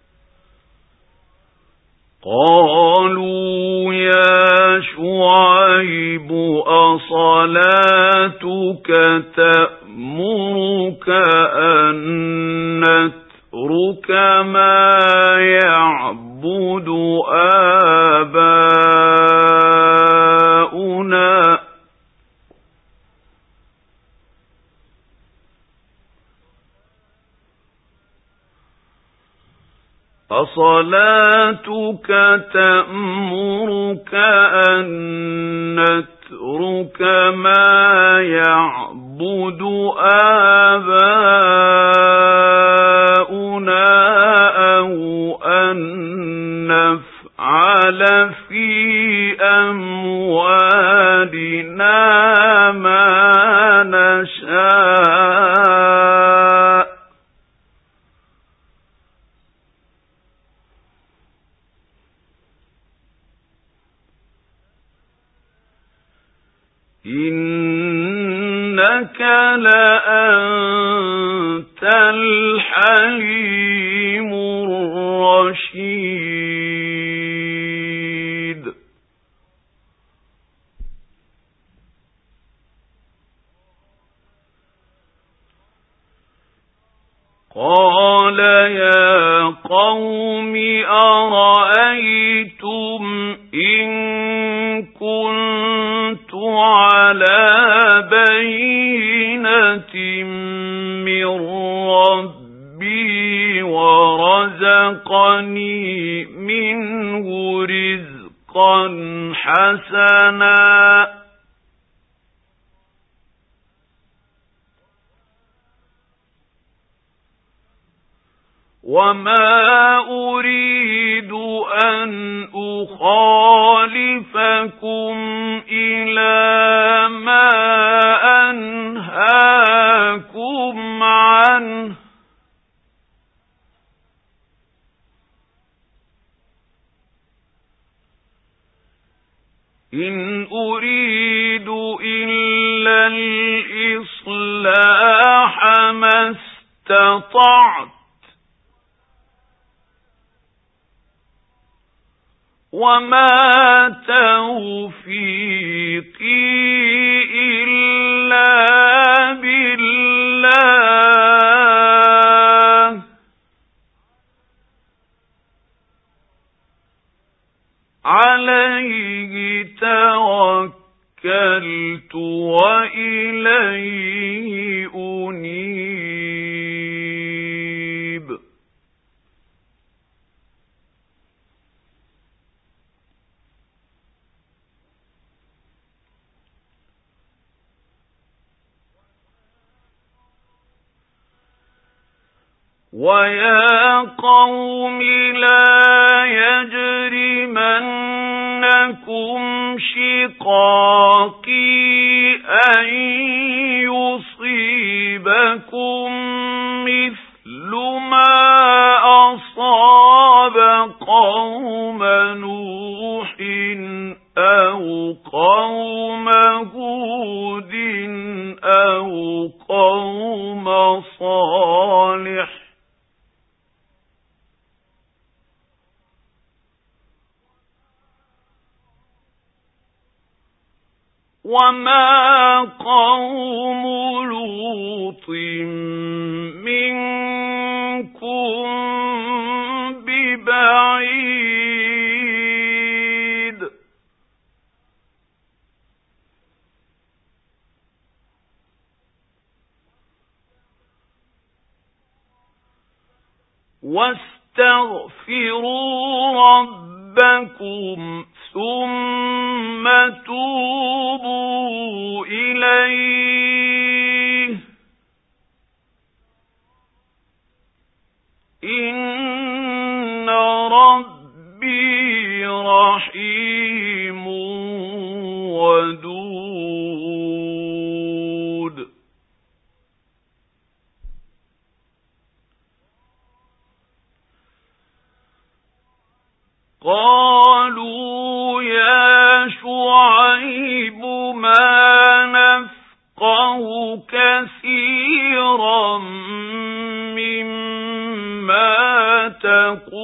قالوا يا شعيب شُعَيْبُ أَصَلَاتُكَ تَأْمُرُكَ أَن نَّتْرُكَ مَا يَعْبُدُ آبَاؤُنَا أَصَلَاتُكَ تَأْمُرُكَ أَن نَّتْرُكَ مَا يَعْبُدُ آبَاؤُنَا أَوْ أَن نَّفْعَلَ فِي أَمْوَالِنَا مَا نَشَاءُ إِنَّكَ لَأَنتَ الْحَلِيمُ الرَّشِيدُ قَالَ يَا قَوْمِ أَرَأَيْتُمْ إِن كُنتُ عَلَى بَيِّنَةٍ مِّن رَّبِّي وَرَزَقَنِي مِنْهُ رِزْقًا حَسَنًا وَمَا أُرِيدُ أَنْ أُخَالِفَكُمْ إِلَى مَا أَنْهَاكُمْ عَنْهُ إِنْ أُرِيدُ إِلَّا الْإِصْلَاحَ مَا اسْتَطَعْتُ وَمَا تَوْفِيقِي إِلَّا بِاللَّهِ عَلَيْهِ تَوَكَّلْتُ وَإِلَيْهِ أُنِيبُ وَيَا قَوْمِ لَا يَجْرِمَنَّكُمْ شِقَاقِي أَن يُصِيبَكُم مِّثْلُ مَا أَصَابَ قَوْمَ نُوحٍ أَوْ قَوْمَ هُودٍ أَوْ قَوْمَ صَالِحٍ وَمَا قَوْمُ لُوطٍ مِّنكُم بِبَعِيدٍ وَاسْتَغْفِرُوا رَبَّكُمْ ثُمَّ تُوبُوا إِلَيْهِ إِنَّ رَبِّي رَحِيمٌ وَدُودٌ قَالُوا يَا شُعَيْبُ مَا نَفْقَهُ كَثِيرًا مِّمَّا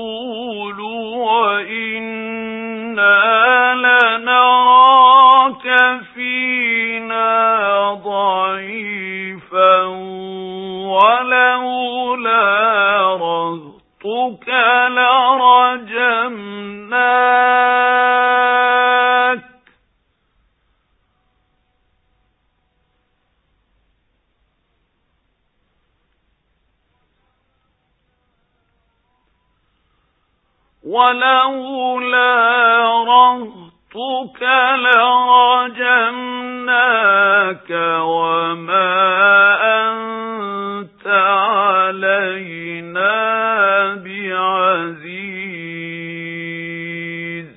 تَقُولُ وَإِنَّا لَنَرَاكَ فينا ضعيفا ولولا رهطك لرجمناك وما أنت علينا بعزيز.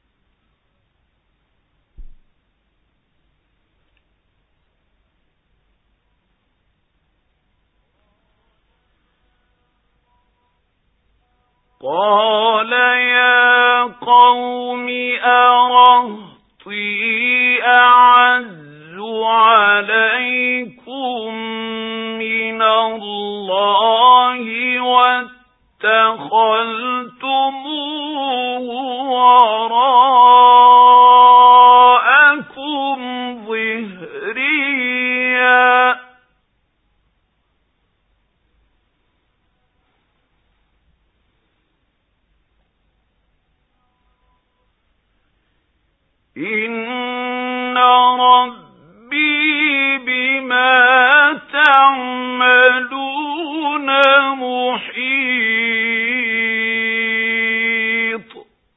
قال يا قوم أرهطي أعز عليكم من الله واتخذتموه وراءكم ظهريا إن ربي بما تعملون محيط.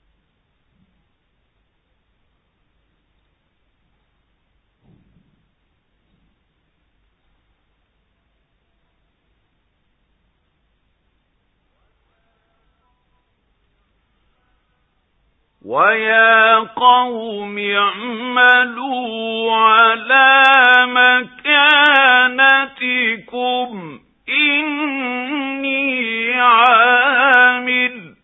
ويا قوم اعملوا على مكانتكم إني عامل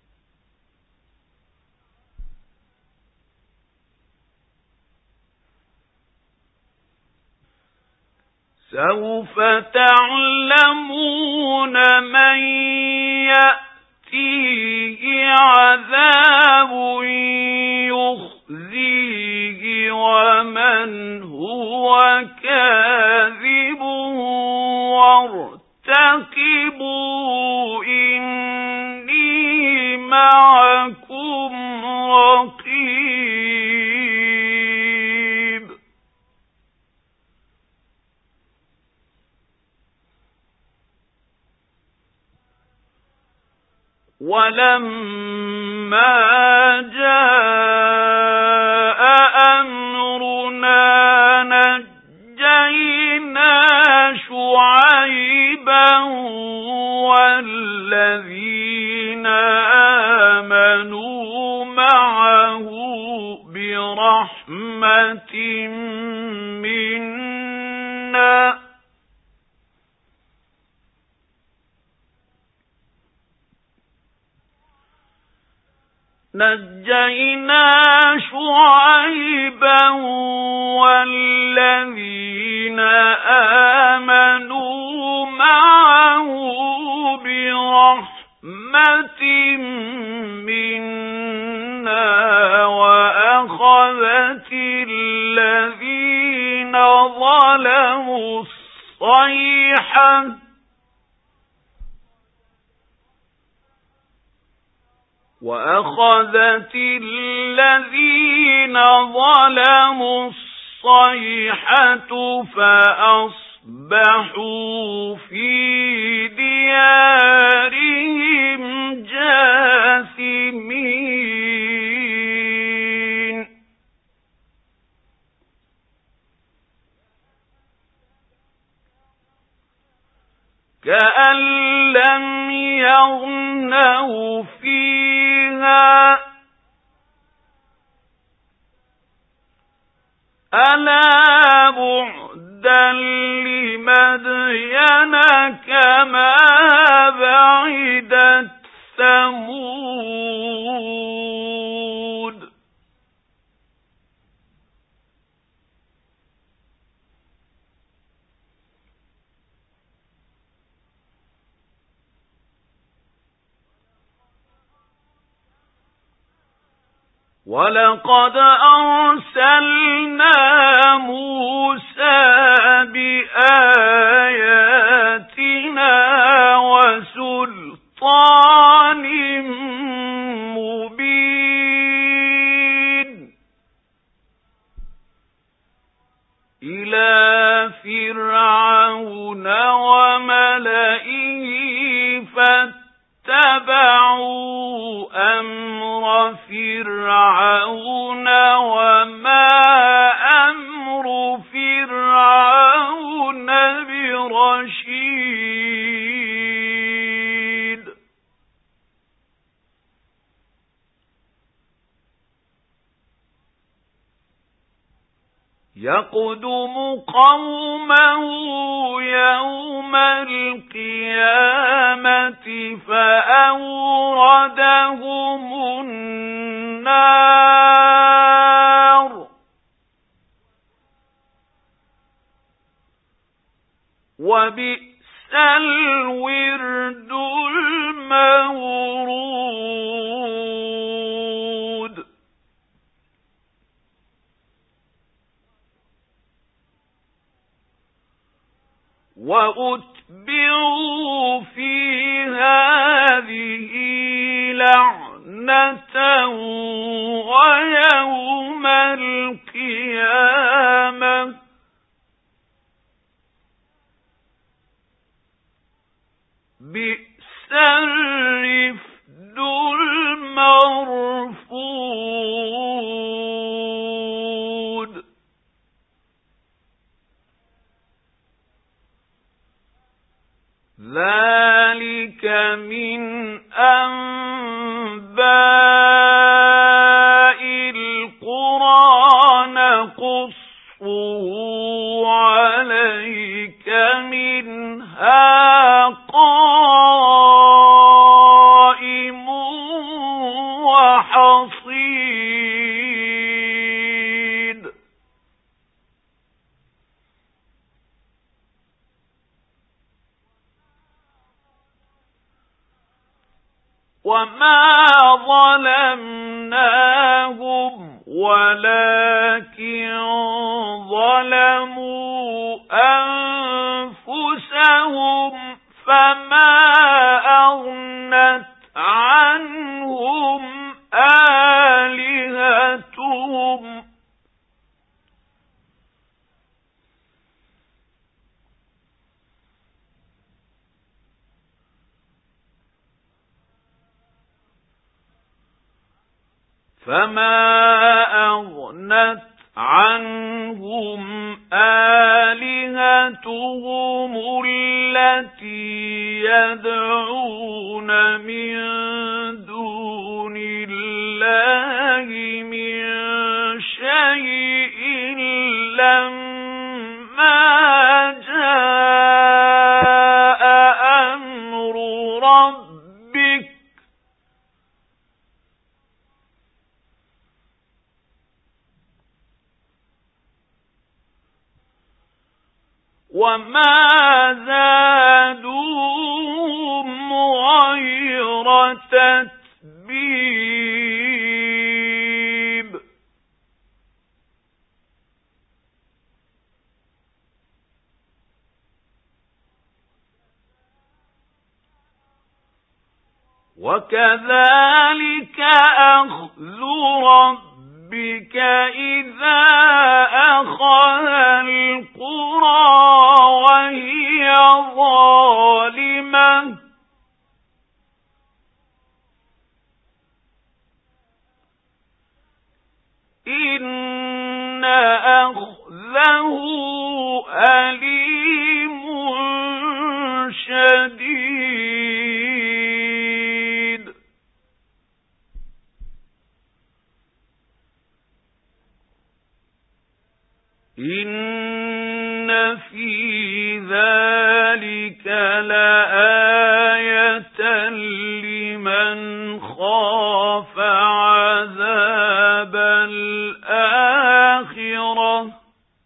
سوف تعلمون من يأتيه عذاب يخزيه ومن هو كاذب وارتقبوا إني معكم رقيب. ولما جاء أمرنا نجينا شعيبا والذين آمنوا معه برحمة منا شعيبا والذين آمنوا معه برحمة منا وأخذت الذين ظلموا الصيحة فأصبحوا في ديارهم جاثمين. كأن لم يغنوا فيها ألا بعدا لمدين كما بعدت ثمود. ولقد أرسلنا إِلَى فِرْعَوْنَ وَمَلَئِهِ فَاتَّبَعُوا أَمْرَ فِرْعَوْنَ وَمَا أَمْرُ فِرْعَوْنَ بِرَشِيدٍ يَقْدُمُ قَوْمَهُ يَوْمَ الْقِيَامَةِ فَأَوْرَدَهُمُ النَّارَ وَبِئْسَ الْوِرْدُ الْمَوْرُودُ وَأُتْبِعُوا فِي هَذِهِ لَعْنَةً وَيَوْمَ الْقِيَامَةِ بِئْسَ الرِّفْدُ الْمَرْفُودُ ذَلِكَ مِنْ أَنْبَاءِ الْقُرَى نَقُصُّهُ عَلَيْكَ مِنْهَا قَائِمٌ وَحَصِيدٌ وَمَا ظَلَمْنَاهُمْ وَلَكِنْ ظَلَمُوا أَنفُسَهُمْ فَمَا أَغْنَتْ عَنْهُمْ آلِهَتُهُمْ التي يدعون من دون الله من شيء لما جاء أمر ربك وما زادوهم غير تتبيب وكذلك أخذ ربك إذا أخذ القرى وهي ظالمة إن أخذه أليم شديد إن في ذلك لآية لمن خاف عذاب الآخرة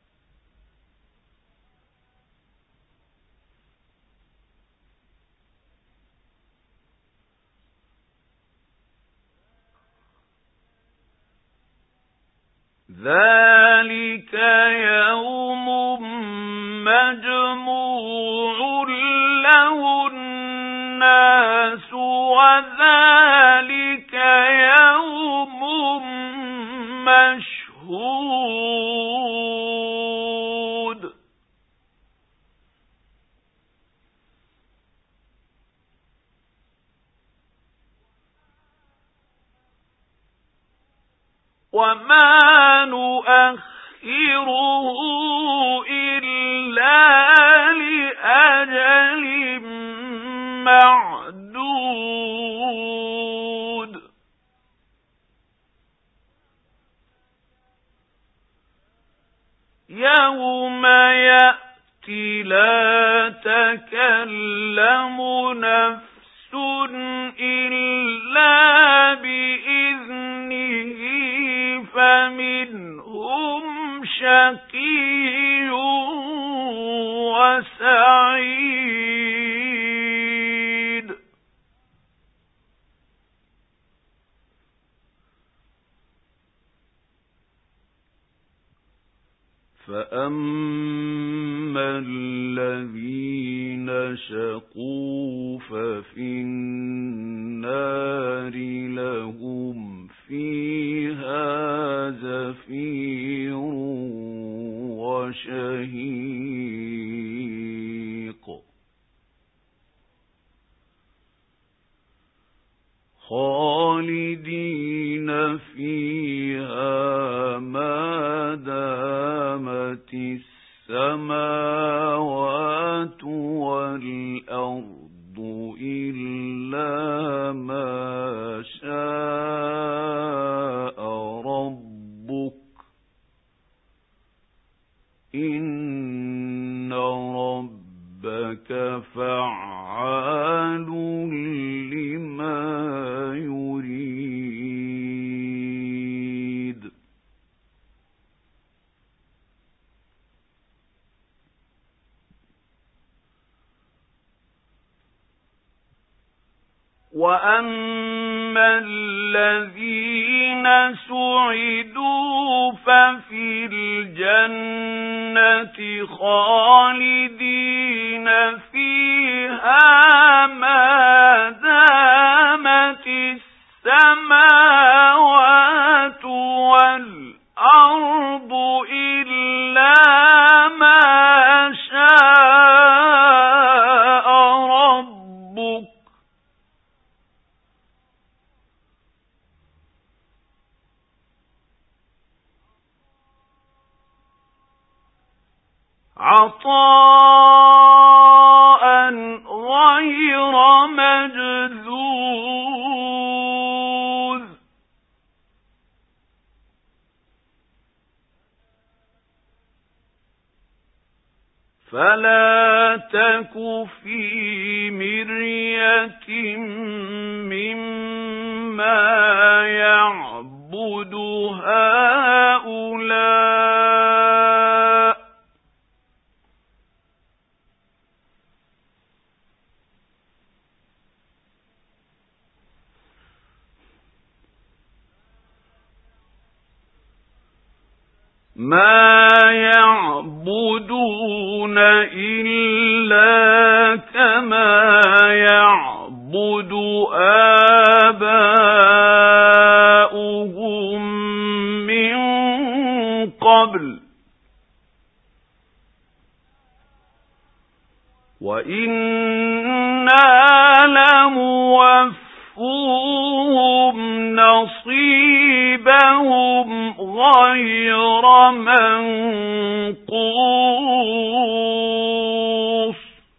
ذلك يوم مجموع له الناس وذلك يوم مشهود وما نؤخره إلا لأجل معدود يوم يأتي لا تكلم نفس إلا بإذنه فمنهم شقي وسعيد فأما الذين شقوا ففي النار لهم فيها زفير وشهيق خالدين فيها ما دامت السماوات والأرض إلا ما شاء ربك إن ربك فعال لما يريد وأما الذين سعدوا ففي الجنة خالدين فيها ما دامت السماوات والأرض إلا ما شاء ربك عطاء غير مجذوذ فلا تك في مرية مما يعبد هؤلاء ما يعبدون إلا كما يعبد آباؤهم من قبل وإنا لموفوهم نصيبهم غير منقوص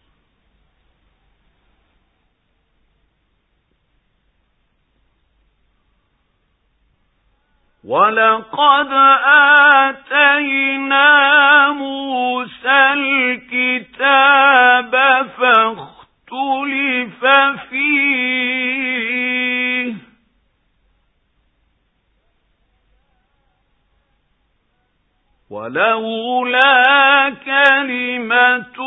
ولقد آتينا موسى الكتاب فاختلف فيه ولولا كلمة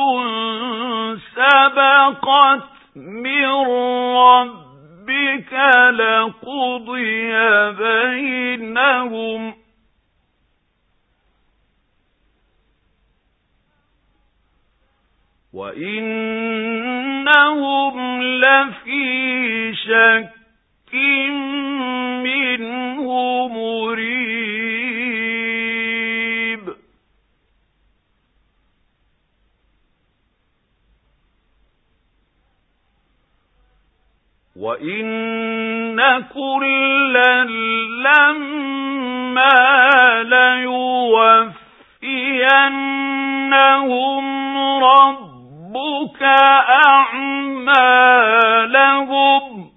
سبقت من ربك لقضي بينهم وإنهم لفي شك منه مريب وَإِنَّ كُلًّا لَّمَّا لَيُوَفِّيَنَّهُمْ رَبُّكَ أَعْمَالَهُمْ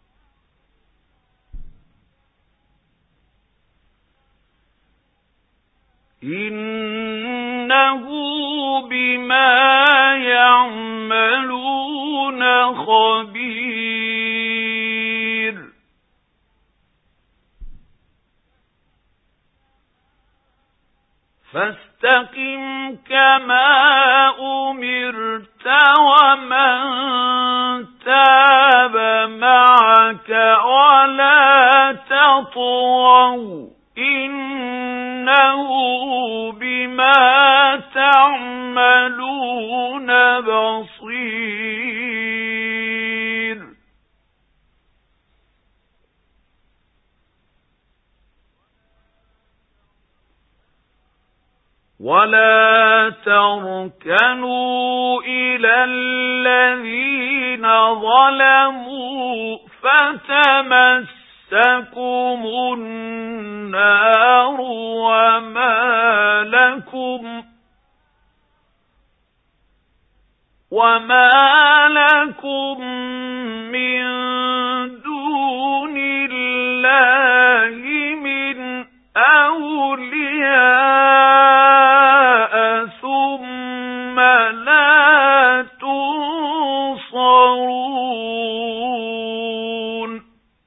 إِنَّهُ بِمَا يَعْمَلُونَ خَبِيرٌ فَاسْتَقِمْ كَمَا أُمِرْتَ وَمَنْ تَابَ مَعَكَ وَلَا تَطْغَوْا إِنَّهُ بِمَا تَعْمَلُونَ بَصِيرٌ وَلَا تَرْكَنُوا إِلَى الَّذِينَ ظَلَمُوا فَتَمَسَّكُمُ النَّارُ وَمَا لَكُمْ مِنْ دُونِ اللَّهِ مِنْ أَوْلِيَاءَ ثُمَّ لَا تُنصَرُونَ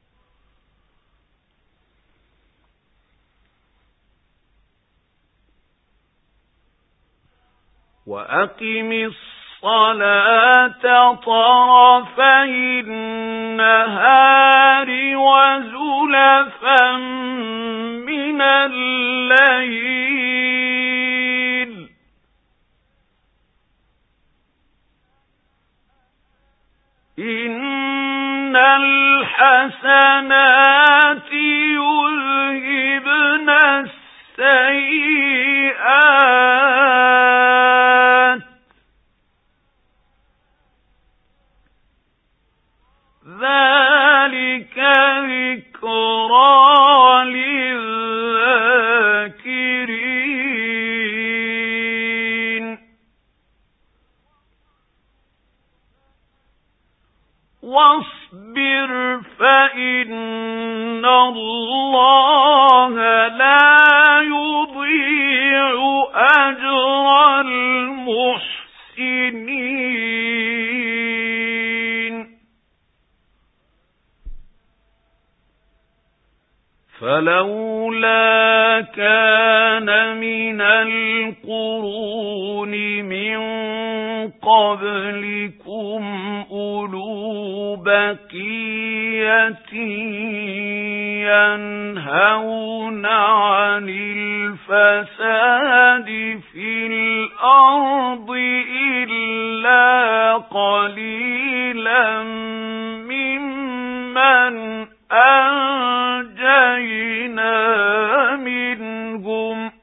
وَأَقِمِ الصَّلَاةَ طَرَفَيِ النَّهَارِ وَزُلَفًا مِنَ اللَّيْلِ إِنَّ الْحَسَنَاتِ يُذْهِبْنَ السَّيِّئَاتِ ذَلِكَ ذِكْرَى لِلذَّاكِرِينَ وَاصْبِرْ فَإِنَّ اللَّهَ لَا يُضِيعُ أَجْرَ الْمُحْسِنِينَ فَلَوْلَا كَانَ مِنَ الْقُرُونِ مِنْ قَبْلِكُمْ أُولُو بَقِيَّةٍ يَنْهَوْنَ عَنِ الْفَسَادِ فِي الْأَرْضِ إِلَّا قَلِيلًا مِّمَّنْ أَنْجَيْنَا مِنْهُمْ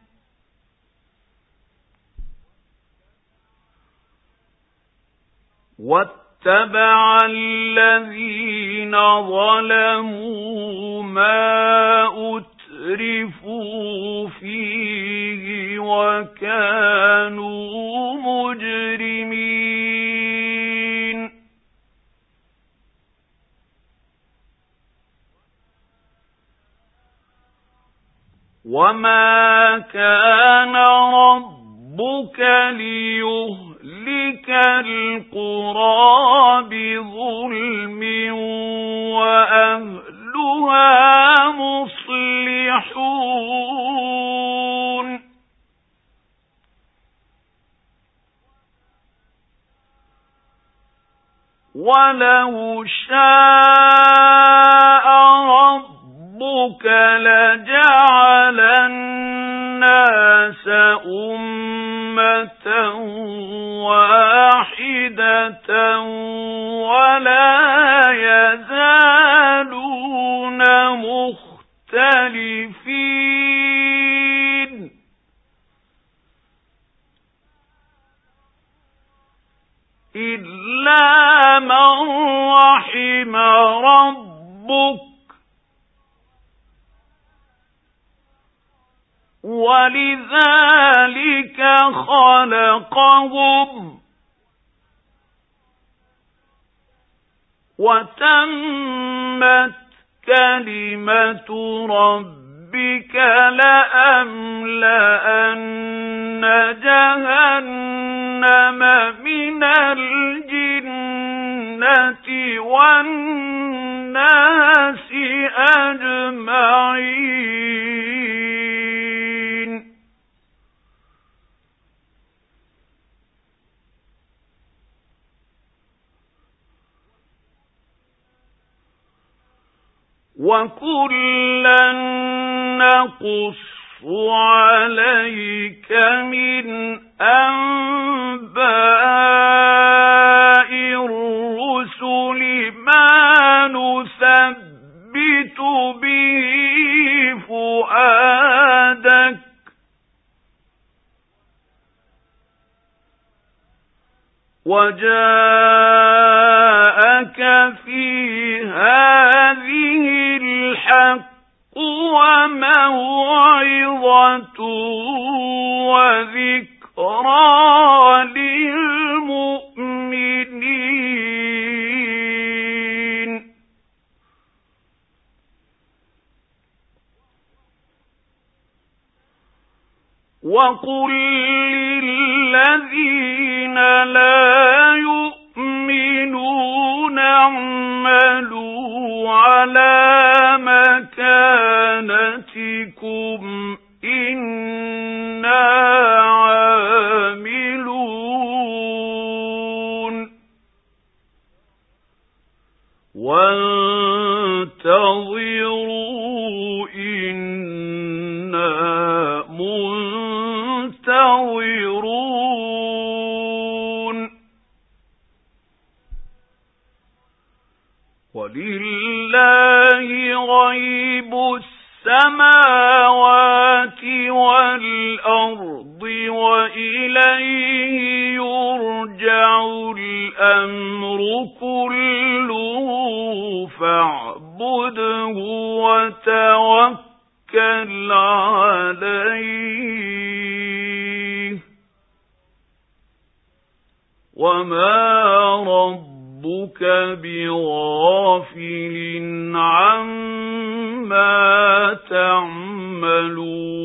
وَاتَّبَعَ الَّذِينَ ظَلَمُوا مَا أُتْرِفُوا فِيهِ وَكَانُوا مُجْرِمِينَ وَمَا كَانَ رَبُّكَ لِيُهْلِكَ الْقُرَىٰ بِظُلْمٍ وَأَهْلُهَا مُصْلِحُونَ وَلَوْ شَاءَ رَبُّكَ لَجَعَلَ النَّاسَ أُمَّةً وَاحِدَةً وَلَا يَزَالُونَ مُخْتَلِفِينَ إِلَّا من رحم ربك ولذلك خلقهم وتمت كلمة ربك لأملأن جهنم من الجنة والناس أجمعين وكلا نقص عليك من أنباء الرسل ما نثبت به فؤادك وجاءك في هذه الحق وموعظة وذكرى للمؤمنين وقل للذين لا يؤمنون اعملوا على مكانتكم إنا عاملون وانتظروا إنا منتظرون ولله غيب السماوات والأرض وإليه يرجع الأمر كله فاعبده وتوكل عليه وما ربك بغافل عما تعملون